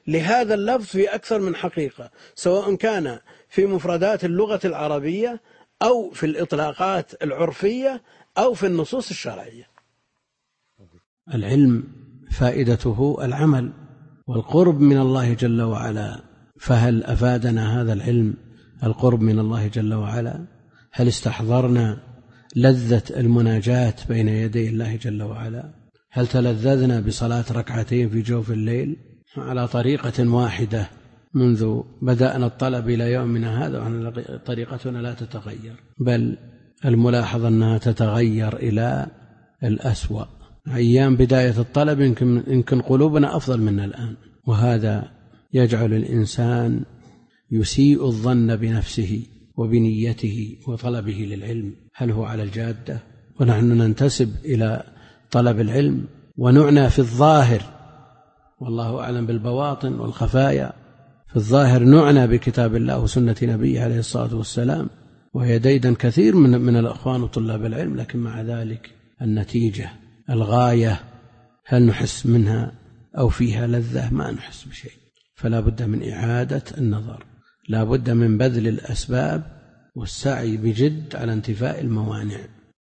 لهذا اللفظ في أكثر من حقيقة، سواء كان في مفردات اللغة العربية أو في الإطلاقات العرفية أو في النصوص الشرعية. العلم فائدته العمل والقرب من الله جل وعلا، فهل أفادنا هذا العلم القرب من الله جل وعلا؟ هل استحضرنا لذة المناجاة بين يدي الله جل وعلا؟ هل تلذذنا بصلاة ركعتين في جوف الليل على طريقة واحدة منذ بدأنا الطلب إلى يومنا هذا؟ طريقتنا لا تتغير، بل الملاحظ أنها تتغير إلى الأسوأ. أيام بداية الطلب يمكن, يمكن قلوبنا أفضل منا الآن، وهذا يجعل الإنسان يسيء الظن بنفسه وبنيته وطلبه للعلم. هل هو على الجادة؟ ونحن ننتسب إلى طلب العلم ونعنى في الظاهر، والله أعلم بالبواطن والخفايا. في الظاهر نعنى بكتاب الله وسنة نبيه عليه الصلاة والسلام، وهي ديدا كثير من, من الأخوان وطلاب العلم، لكن مع ذلك النتيجة الغاية هل نحس منها أو فيها لذة؟ ما نحس بشيء. فلا بد من إعادة النظر، لا بد من بذل الأسباب والسعي بجد على انتفاء الموانع.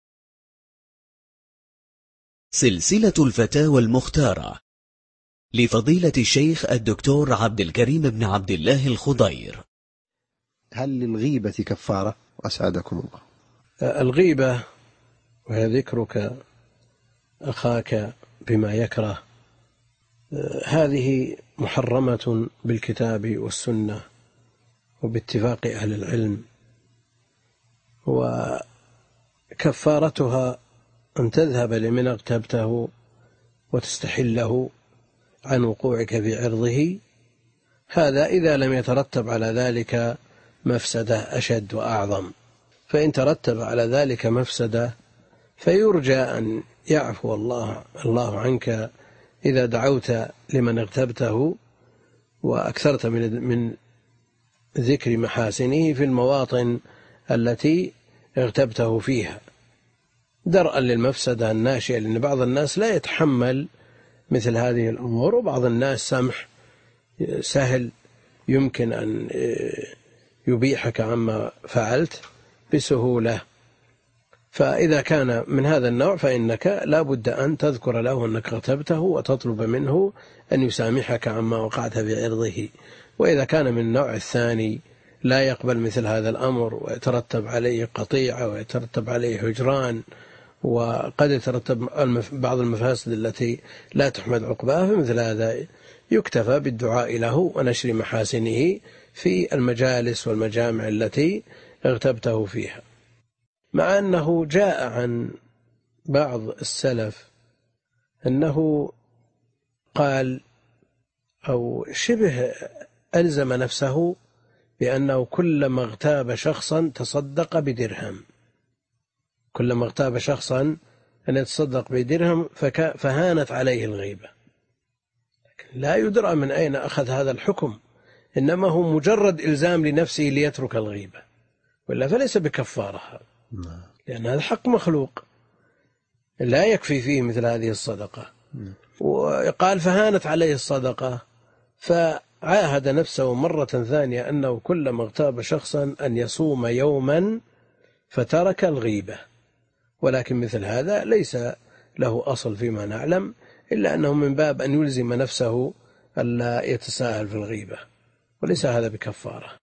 سلسلة الفتاوى المختارة لفضيلة الشيخ الدكتور عبد الكريم بن عبد الله الخضير. هل للغيبة كفارة؟ أسعدكم الله. الغيبة وهي ذكرك أخاك بما يكره، هذه محرمة بالكتاب والسنة وباتفاق أهل العلم، وكفارتها أن تذهب لمن اغتبته وتستحله عن وقوعك في عرضه، هذا إذا لم يترتب على ذلك مفسدة أشد وأعظم. فإن ترتب على ذلك مفسدة فيرجى أن يعفو الله, الله عنك إذا دعوت لمن اغتبته وأكثرت من, من ذكر محاسنه في المواطن التي اغتبته فيها، درءا للمفسدة الناشئة، لأن بعض الناس لا يتحمل مثل هذه الأمور، وبعض الناس سمح سهل يمكن أن يبيحك عما فعلت بسهولة. فإذا كان من هذا النوع فإنك لا بد أن تذكر له أنك اغتبته وتطلب منه أن يسامحك عما وقعت في عرضه. وإذا كان من النوع الثاني لا يقبل مثل هذا الأمر ويترتب عليه قطيعة ويترتب عليه هجران، وقد يترتب بعض المفاسد التي لا تحمد عقباها، فمثل هذا يكتفى بالدعاء له ونشر محاسنه في المجالس والمجامع التي اغتبته فيها. مع أنه جاء عن بعض السلف أنه قال أو شبه ألزم نفسه بأنه كلما اغتاب شخصا تصدق بدرهم، كلما اغتاب شخصا أن يتصدق بدرهم فهانت عليه الغيبة. لكن لا يدرى من أين أخذ هذا الحكم، إنما هو مجرد إلزام لنفسه ليترك الغيبة، ولا فليس بكفارة، لأن هذا حق مخلوق لا يكفي فيه مثل هذه الصدقة. وقال فهانت عليه الصدقة، فعاهد نفسه مرة ثانية أنه كلما اغتاب شخصا أن يصوم يوما فترك الغيبة. ولكن مثل هذا ليس له أصل فيما نعلم، إلا أنه من باب أن يلزم نفسه ألا يتساهل في الغيبة، وليس هذا بكفارة.